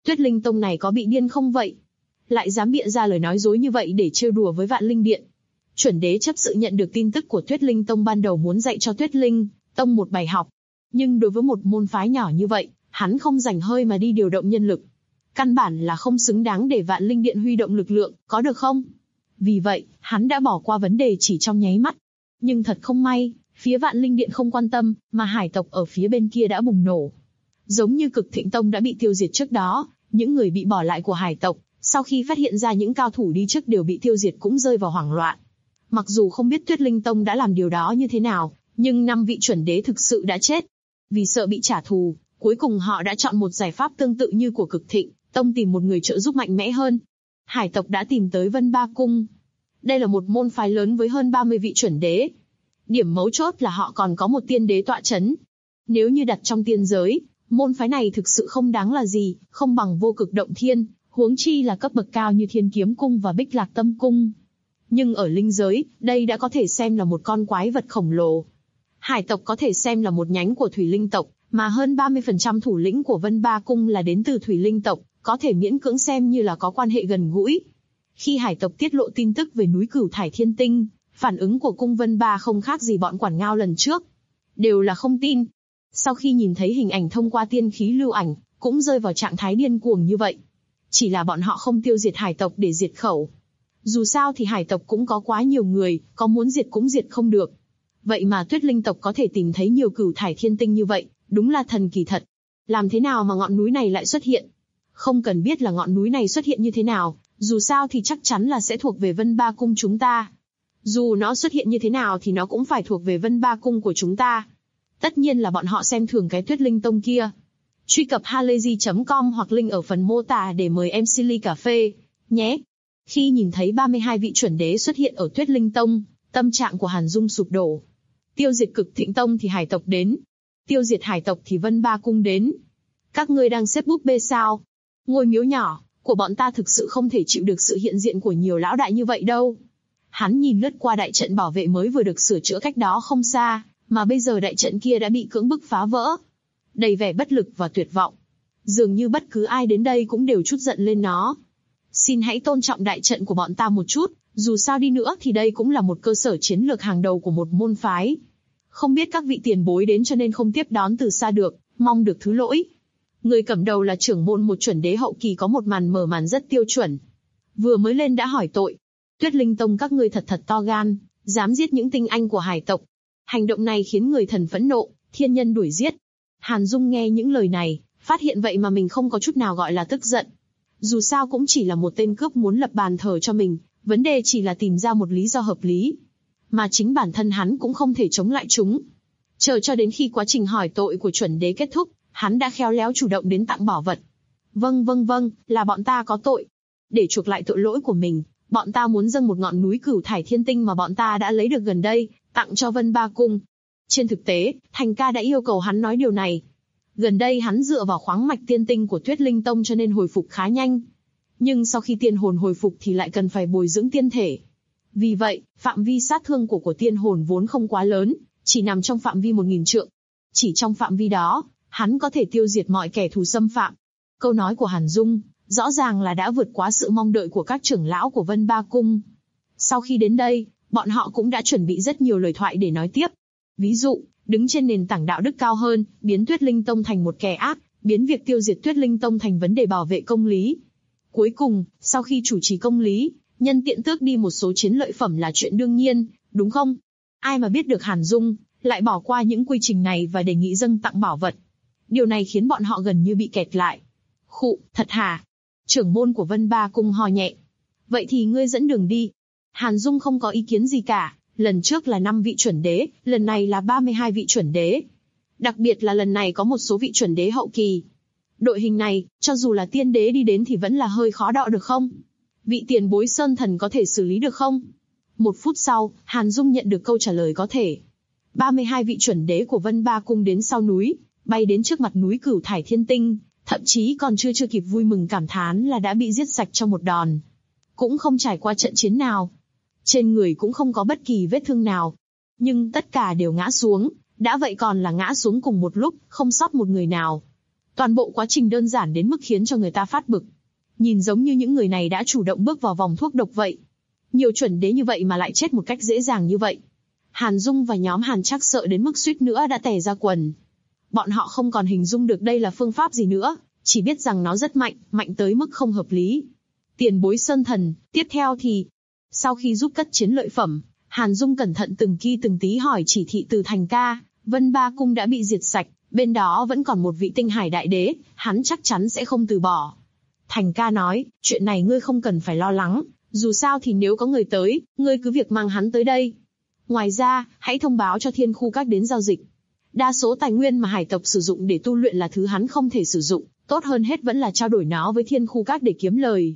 Tuyết Linh Tông này có bị điên không vậy? Lại dám bịa ra lời nói dối như vậy để trêu đùa với Vạn Linh Điện. Chuẩn đế chấp sự nhận được tin tức của Tuyết Linh Tông ban đầu muốn dạy cho Tuyết Linh Tông một bài học. Nhưng đối với một môn phái nhỏ như vậy, hắn không rảnh hơi mà đi điều động nhân lực. Căn bản là không xứng đáng để Vạn Linh Điện huy động lực lượng, có được không? Vì vậy, hắn đã bỏ qua vấn đề chỉ trong nháy mắt. Nhưng thật không may, phía Vạn Linh Điện không quan tâm, mà hải tộc ở phía bên kia đã bùng nổ. Giống như Cực Thịnh Tông đã bị tiêu diệt trước đó, những người bị bỏ lại của hải tộc, sau khi phát hiện ra những cao thủ đi trước đều bị tiêu diệt cũng rơi vào hoảng loạn. Mặc dù không biết Tuyết Linh Tông đã làm điều đó như thế nào, nhưng 5 vị chuẩn đế thực sự đã chết. Vì sợ bị trả thù, cuối cùng họ đã chọn một giải pháp tương tự như của Cực Thịnh Tông, tìm một người trợ giúp mạnh mẽ hơn. Hải tộc đã tìm tới Vân Ba Cung. Đây là một môn phái lớn với hơn 30 vị chuẩn đế. Điểm mấu chốt là họ còn có một tiên đế tọa chấn. Nếu như đặt trong tiên giới, môn phái này thực sự không đáng là gì, không bằng Vô Cực Động Thiên, huống chi là cấp bậc cao như Thiên Kiếm Cung và Bích Lạc Tâm Cung. Nhưng ở linh giới, đây đã có thể xem là một con quái vật khổng lồ. Hải tộc có thể xem là một nhánh của Thủy Linh tộc, mà hơn 30% thủ lĩnh của Vân Ba Cung là đến từ Thủy Linh tộc, có thể miễn cưỡng xem như là có quan hệ gần gũi. Khi hải tộc tiết lộ tin tức về núi Cửu Thải Thiên Tinh, phản ứng của cung Vân Ba không khác gì bọn quản ngao lần trước. Đều là không tin. Sau khi nhìn thấy hình ảnh thông qua tiên khí lưu ảnh, cũng rơi vào trạng thái điên cuồng như vậy. Chỉ là bọn họ không tiêu diệt hải tộc để diệt khẩu. Dù sao thì hải tộc cũng có quá nhiều người, có muốn diệt cũng diệt không được. Vậy mà Tuyết Linh tộc có thể tìm thấy nhiều Cửu Thải Thiên Tinh như vậy, đúng là thần kỳ thật. Làm thế nào mà ngọn núi này lại xuất hiện? Không cần biết là ngọn núi này xuất hiện như thế nào, dù sao thì chắc chắn là sẽ thuộc về Vân Ba Cung chúng ta. Dù nó xuất hiện như thế nào thì nó cũng phải thuộc về Vân Ba Cung của chúng ta. Tất nhiên là bọn họ xem thường cái Tuyết Linh Tông kia. Truy cập halayzi.com hoặc link ở phần mô tả để mời MC ly cà phê, nhé. Khi nhìn thấy 32 vị chuẩn đế xuất hiện ở Tuyết Linh Tông, tâm trạng của Hàn Dung sụp đổ. Tiêu diệt Cực Thịnh Tông thì hải tộc đến. Tiêu diệt hải tộc thì Vân Ba Cung đến. Các ngươi đang xếp búp bê sao? Ngôi miếu nhỏ của bọn ta thực sự không thể chịu được sự hiện diện của nhiều lão đại như vậy đâu. Hắn nhìn lướt qua đại trận bảo vệ mới vừa được sửa chữa cách đó không xa, mà bây giờ đại trận kia đã bị cưỡng bức phá vỡ. Đầy vẻ bất lực và tuyệt vọng. Dường như bất cứ ai đến đây cũng đều trút giận lên nó. Xin hãy tôn trọng đại trận của bọn ta một chút, dù sao đi nữa thì đây cũng là một cơ sở chiến lược hàng đầu của một môn phái. Không biết các vị tiền bối đến cho nên không tiếp đón từ xa được, mong được thứ lỗi. Người cầm đầu là trưởng môn một chuẩn đế hậu kỳ có một màn mở màn rất tiêu chuẩn. Vừa mới lên đã hỏi tội. Tuyết Linh Tông các ngươi thật to gan, dám giết những tinh anh của hải tộc. Hành động này khiến người thần phẫn nộ, thiên nhân đuổi giết. Hàn Dung nghe những lời này, phát hiện vậy mà mình không có chút nào gọi là tức giận. Dù sao cũng chỉ là một tên cướp muốn lập bàn thờ cho mình, vấn đề chỉ là tìm ra một lý do hợp lý. Mà chính bản thân hắn cũng không thể chống lại chúng. Chờ cho đến khi quá trình hỏi tội của chuẩn đế kết thúc, hắn đã khéo léo chủ động đến tặng bảo vật. Vâng, là bọn ta có tội. Để chuộc lại tội lỗi của mình, bọn ta muốn dâng một ngọn núi Cửu Thải Thiên Tinh mà bọn ta đã lấy được gần đây, tặng cho Vân Ba Cung. Trên thực tế, Thành Ca đã yêu cầu hắn nói điều này. Gần đây hắn dựa vào khoáng mạch tiên tinh của Tuyết Linh Tông cho nên hồi phục khá nhanh. Nhưng sau khi tiên hồn hồi phục thì lại cần phải bồi dưỡng tiên thể. Vì vậy, phạm vi sát thương của tiên hồn vốn không quá lớn, chỉ nằm trong phạm vi 1000 trượng. Chỉ trong phạm vi đó, hắn có thể tiêu diệt mọi kẻ thù xâm phạm. Câu nói của Hàn Dung, rõ ràng là đã vượt quá sự mong đợi của các trưởng lão của Vân Ba Cung. Sau khi đến đây, bọn họ cũng đã chuẩn bị rất nhiều lời thoại để nói tiếp. Ví dụ, đứng trên nền tảng đạo đức cao hơn, biến Tuyết Linh Tông thành một kẻ ác, biến việc tiêu diệt Tuyết Linh Tông thành vấn đề bảo vệ công lý. Cuối cùng, sau khi chủ trì công lý, nhân tiện tước đi một số chiến lợi phẩm là chuyện đương nhiên, đúng không? Ai mà biết được Hàn Dung lại bỏ qua những quy trình này và đề nghị dâng tặng bảo vật. Điều này khiến bọn họ gần như bị kẹt lại. Khụ, thật hả? Trưởng môn của Vân Ba Cung hò nhẹ. Vậy thì ngươi dẫn đường đi. Hàn Dung không có ý kiến gì cả, lần trước là 5 vị chuẩn đế, lần này là 32 vị chuẩn đế. Đặc biệt là lần này có một số vị chuẩn đế hậu kỳ. Đội hình này, cho dù là tiên đế đi đến thì vẫn là hơi khó đọ được không? Vị tiền bối Sơn Thần có thể xử lý được không? 1 phút sau, Hàn Dung nhận được câu trả lời có thể. 32 vị chuẩn đế của Vân Ba Cung đến sau núi, bay đến trước mặt núi Cửu Thải Thiên Tinh, thậm chí còn chưa kịp vui mừng cảm thán là đã bị giết sạch trong một đòn. Cũng không trải qua trận chiến nào. Trên người cũng không có bất kỳ vết thương nào. Nhưng tất cả đều ngã xuống, đã vậy còn là ngã xuống cùng một lúc, không sót một người nào. Toàn bộ quá trình đơn giản đến mức khiến cho người ta phát bực. Nhìn giống như những người này đã chủ động bước vào vòng thuốc độc vậy. Nhiều chuẩn đế như vậy mà lại chết một cách dễ dàng như vậy. Hàn Dung và nhóm Hàn Trác sợ đến mức suýt nữa đã tè ra quần. Bọn họ không còn hình dung được đây là phương pháp gì nữa, chỉ biết rằng nó rất mạnh, mạnh tới mức không hợp lý. Tiền bối Sơn Thần, tiếp theo thì... Sau khi giúp cất chiến lợi phẩm, Hàn Dung cẩn thận từng ki từng tí hỏi chỉ thị từ Thành ca, Vân Ba Cung đã bị diệt sạch, bên đó vẫn còn một vị Tinh Hải Đại Đế, hắn chắc chắn sẽ không từ bỏ. Thành ca nói, chuyện này ngươi không cần phải lo lắng, dù sao thì nếu có người tới, ngươi cứ việc mang hắn tới đây. Ngoài ra, hãy thông báo cho Thiên Khu Các đến giao dịch. Đa số tài nguyên mà hải tộc sử dụng để tu luyện là thứ hắn không thể sử dụng, tốt hơn hết vẫn là trao đổi nó với Thiên Khu Các để kiếm lời.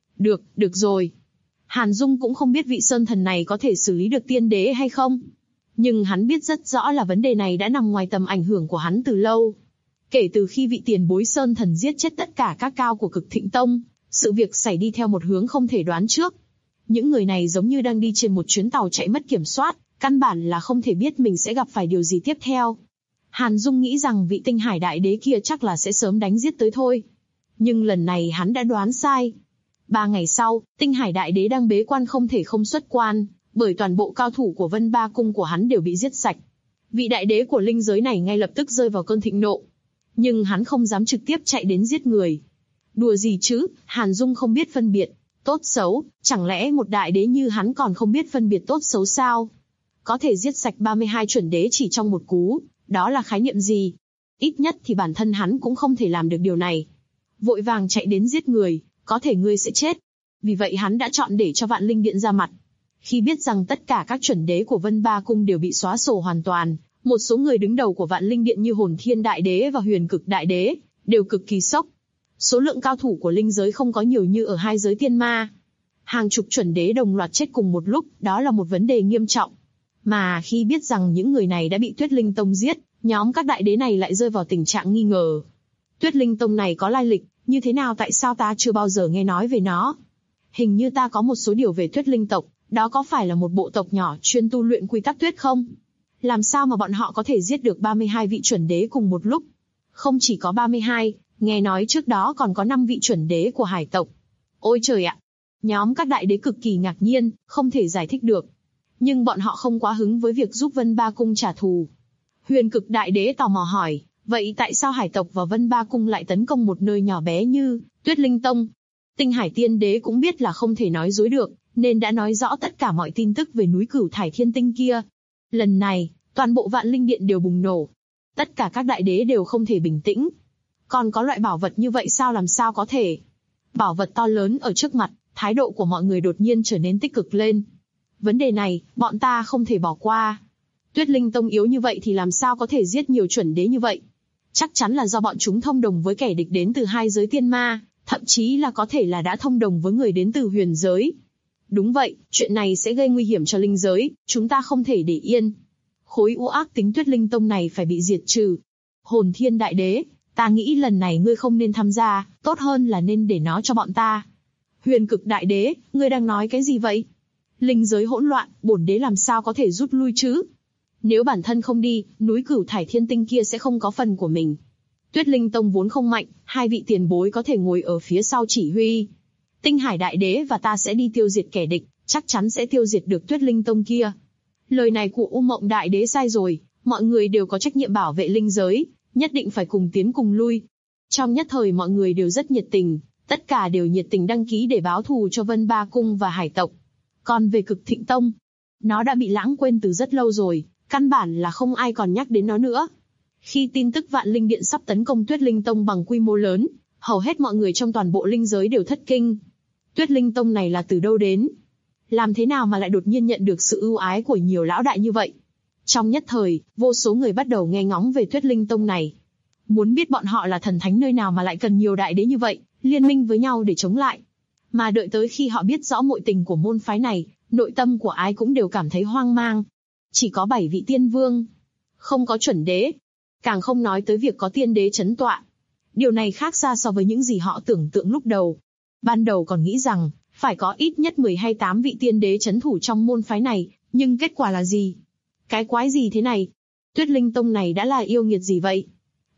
Được rồi. Hàn Dung cũng không biết vị Sơn Thần này có thể xử lý được tiên đế hay không. Nhưng hắn biết rất rõ là vấn đề này đã nằm ngoài tầm ảnh hưởng của hắn từ lâu. Kể từ khi vị tiền bối Sơn Thần giết chết tất cả các cao của Cực Thịnh Tông, sự việc xảy đi theo một hướng không thể đoán trước. Những người này giống như đang đi trên một chuyến tàu chạy mất kiểm soát, căn bản là không thể biết mình sẽ gặp phải điều gì tiếp theo. Hàn Dung nghĩ rằng vị Tinh Hải Đại Đế kia chắc là sẽ sớm đánh giết tới thôi. Nhưng lần này hắn đã đoán sai. 3 ngày sau, Tinh Hải Đại Đế đang bế quan không thể không xuất quan, bởi toàn bộ cao thủ của Vân Ba Cung của hắn đều bị giết sạch. Vị đại đế của linh giới này ngay lập tức rơi vào cơn thịnh nộ. Nhưng hắn không dám trực tiếp chạy đến giết người. Đùa gì chứ, Hàn Dung không biết phân biệt tốt xấu, chẳng lẽ một đại đế như hắn còn không biết phân biệt tốt xấu sao? Có thể giết sạch 32 chuẩn đế chỉ trong một cú, đó là khái niệm gì? Ít nhất thì bản thân hắn cũng không thể làm được điều này. Vội vàng chạy đến giết người, có thể ngươi sẽ chết. Vì vậy hắn đã chọn để cho Vạn Linh Điện ra mặt. Khi biết rằng tất cả các chuẩn đế của Vân Ba Cung đều bị xóa sổ hoàn toàn, một số người đứng đầu của Vạn Linh Điện như Hồn Thiên Đại Đế và Huyền Cực Đại Đế đều cực kỳ sốc. Số lượng cao thủ của linh giới không có nhiều như ở hai giới tiên ma. Hàng chục chuẩn đế đồng loạt chết cùng một lúc, đó là một vấn đề nghiêm trọng. Mà khi biết rằng những người này đã bị Tuyết Linh Tông giết, nhóm các đại đế này lại rơi vào tình trạng nghi ngờ. Tuyết Linh Tông này có lai lịch, như thế nào tại sao ta chưa bao giờ nghe nói về nó? Hình như ta có một số điều về Tuyết Linh tộc, đó có phải là một bộ tộc nhỏ chuyên tu luyện quy tắc tuyết không? Làm sao mà bọn họ có thể giết được 32 vị chuẩn đế cùng một lúc? Không chỉ có 32, nghe nói trước đó còn có 5 vị chuẩn đế của hải tộc. Ôi trời ạ! Nhóm các đại đế cực kỳ ngạc nhiên, không thể giải thích được. Nhưng bọn họ không quá hứng với việc giúp Vân Ba Cung trả thù. Huyền Cực Đại Đế tò mò hỏi, vậy tại sao hải tộc và Vân Ba Cung lại tấn công một nơi nhỏ bé như Tuyết Linh Tông? Tinh Hải Tiên Đế cũng biết là không thể nói dối được, nên đã nói rõ tất cả mọi tin tức về núi Cửu Thải Thiên Tinh kia. Lần này, toàn bộ Vạn Linh Điện đều bùng nổ. Tất cả các đại đế đều không thể bình tĩnh. Còn có loại bảo vật như vậy sao, làm sao có thể? Bảo vật to lớn ở trước mặt, thái độ của mọi người đột nhiên trở nên tích cực lên. Vấn đề này, bọn ta không thể bỏ qua. Tuyết Linh Tông yếu như vậy thì làm sao có thể giết nhiều chuẩn đế như vậy? Chắc chắn là do bọn chúng thông đồng với kẻ địch đến từ hai giới tiên ma, thậm chí là có thể là đã thông đồng với người đến từ huyền giới. Đúng vậy, chuyện này sẽ gây nguy hiểm cho linh giới, chúng ta không thể để yên. Khối u ác tính Tuyết Linh Tông này phải bị diệt trừ. Hồn Thiên Đại Đế, ta nghĩ lần này ngươi không nên tham gia, tốt hơn là nên để nó cho bọn ta. Huyền Cực Đại Đế, ngươi đang nói cái gì vậy? Linh giới hỗn loạn, bổn đế làm sao có thể rút lui chứ? Nếu bản thân không đi, núi Cửu Thải Thiên Tinh kia sẽ không có phần của mình. Tuyết Linh Tông vốn không mạnh, hai vị tiền bối có thể ngồi ở phía sau chỉ huy. Tinh Hải Đại Đế và ta sẽ đi tiêu diệt kẻ địch, chắc chắn sẽ tiêu diệt được Tuyết Linh Tông kia. Lời này của U Mộng Đại Đế sai rồi, mọi người đều có trách nhiệm bảo vệ linh giới, nhất định phải cùng tiến cùng lui. Trong nhất thời mọi người đều rất nhiệt tình, tất cả đều nhiệt tình đăng ký để báo thù cho Vân Ba Cung và hải tộc. Còn về Cực Thịnh Tông, nó đã bị lãng quên từ rất lâu rồi, căn bản là không ai còn nhắc đến nó nữa. Khi tin tức Vạn Linh Điện sắp tấn công Tuyết Linh Tông bằng quy mô lớn, hầu hết mọi người trong toàn bộ linh giới đều thất kinh. Tuyết Linh Tông này là từ đâu đến? Làm thế nào mà lại đột nhiên nhận được sự ưu ái của nhiều lão đại như vậy? Trong nhất thời, vô số người bắt đầu nghe ngóng về Tuyết Linh Tông này. Muốn biết bọn họ là thần thánh nơi nào mà lại cần nhiều đại đế như vậy, liên minh với nhau để chống lại. Mà đợi tới khi họ biết rõ nội tình của môn phái này, nội tâm của ai cũng đều cảm thấy hoang mang. Chỉ có 7 vị tiên vương, không có chuẩn đế, càng không nói tới việc có tiên đế chấn tọa. Điều này khác xa so với những gì họ tưởng tượng lúc đầu. Ban đầu còn nghĩ rằng, phải có ít nhất 10 hay 8 vị tiên đế chấn thủ trong môn phái này, nhưng kết quả là gì? Cái quái gì thế này? Tuyết Linh Tông này đã là yêu nghiệt gì vậy?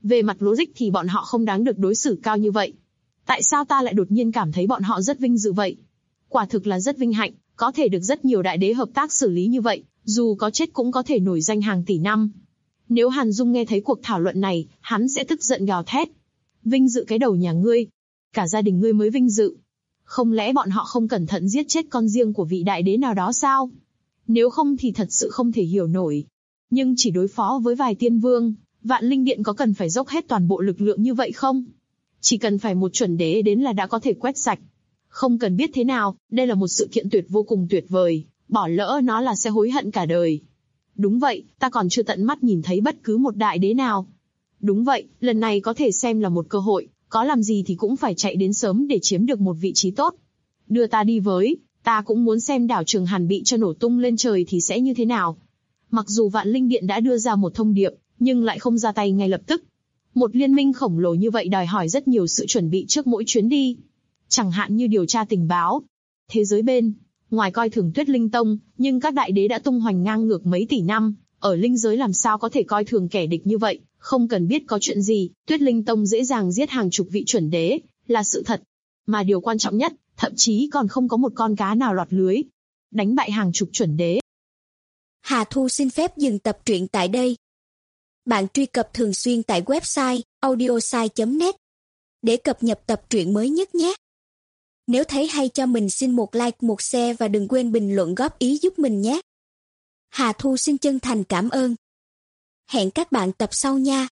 Về mặt logic thì bọn họ không đáng được đối xử cao như vậy. Tại sao ta lại đột nhiên cảm thấy bọn họ rất vinh dự vậy? Quả thực là rất vinh hạnh, có thể được rất nhiều đại đế hợp tác xử lý như vậy, dù có chết cũng có thể nổi danh hàng tỷ năm. Nếu Hàn Dung nghe thấy cuộc thảo luận này, hắn sẽ tức giận gào thét. Vinh dự cái đầu nhà ngươi, cả gia đình ngươi mới vinh dự. Không lẽ bọn họ không cẩn thận giết chết con riêng của vị đại đế nào đó sao? Nếu không thì thật sự không thể hiểu nổi. Nhưng chỉ đối phó với vài tiên vương, Vạn Linh Điện có cần phải dốc hết toàn bộ lực lượng như vậy không? Chỉ cần phải một chuẩn đế đến là đã có thể quét sạch. Không cần biết thế nào, đây là một sự kiện vô cùng tuyệt vời, bỏ lỡ nó là sẽ hối hận cả đời. Đúng vậy, ta còn chưa tận mắt nhìn thấy bất cứ một đại đế nào. Đúng vậy, lần này có thể xem là một cơ hội, có làm gì thì cũng phải chạy đến sớm để chiếm được một vị trí tốt. Đưa ta đi với, ta cũng muốn xem đảo Trường Hàn bị cho nổ tung lên trời thì sẽ như thế nào. Mặc dù Vạn Linh Điện đã đưa ra một thông điệp, nhưng lại không ra tay ngay lập tức. Một liên minh khổng lồ như vậy đòi hỏi rất nhiều sự chuẩn bị trước mỗi chuyến đi. Chẳng hạn như điều tra tình báo. Thế giới bên ngoài coi thường Tuyết Linh Tông, nhưng các đại đế đã tung hoành ngang ngược mấy tỷ năm, ở linh giới làm sao có thể coi thường kẻ địch như vậy, không cần biết có chuyện gì, Tuyết Linh Tông dễ dàng giết hàng chục vị chuẩn đế, là sự thật. Mà điều quan trọng nhất, thậm chí còn không có một con cá nào lọt lưới. Đánh bại hàng chục chuẩn đế. Hà Thu xin phép dừng tập truyện tại đây. Bạn truy cập thường xuyên tại website audiosai.net để cập nhật tập truyện mới nhất nhé. Nếu thấy hay cho mình xin một like, một share và đừng quên bình luận góp ý giúp mình nhé. Hà Thu xin chân thành cảm ơn. Hẹn các bạn tập sau nha.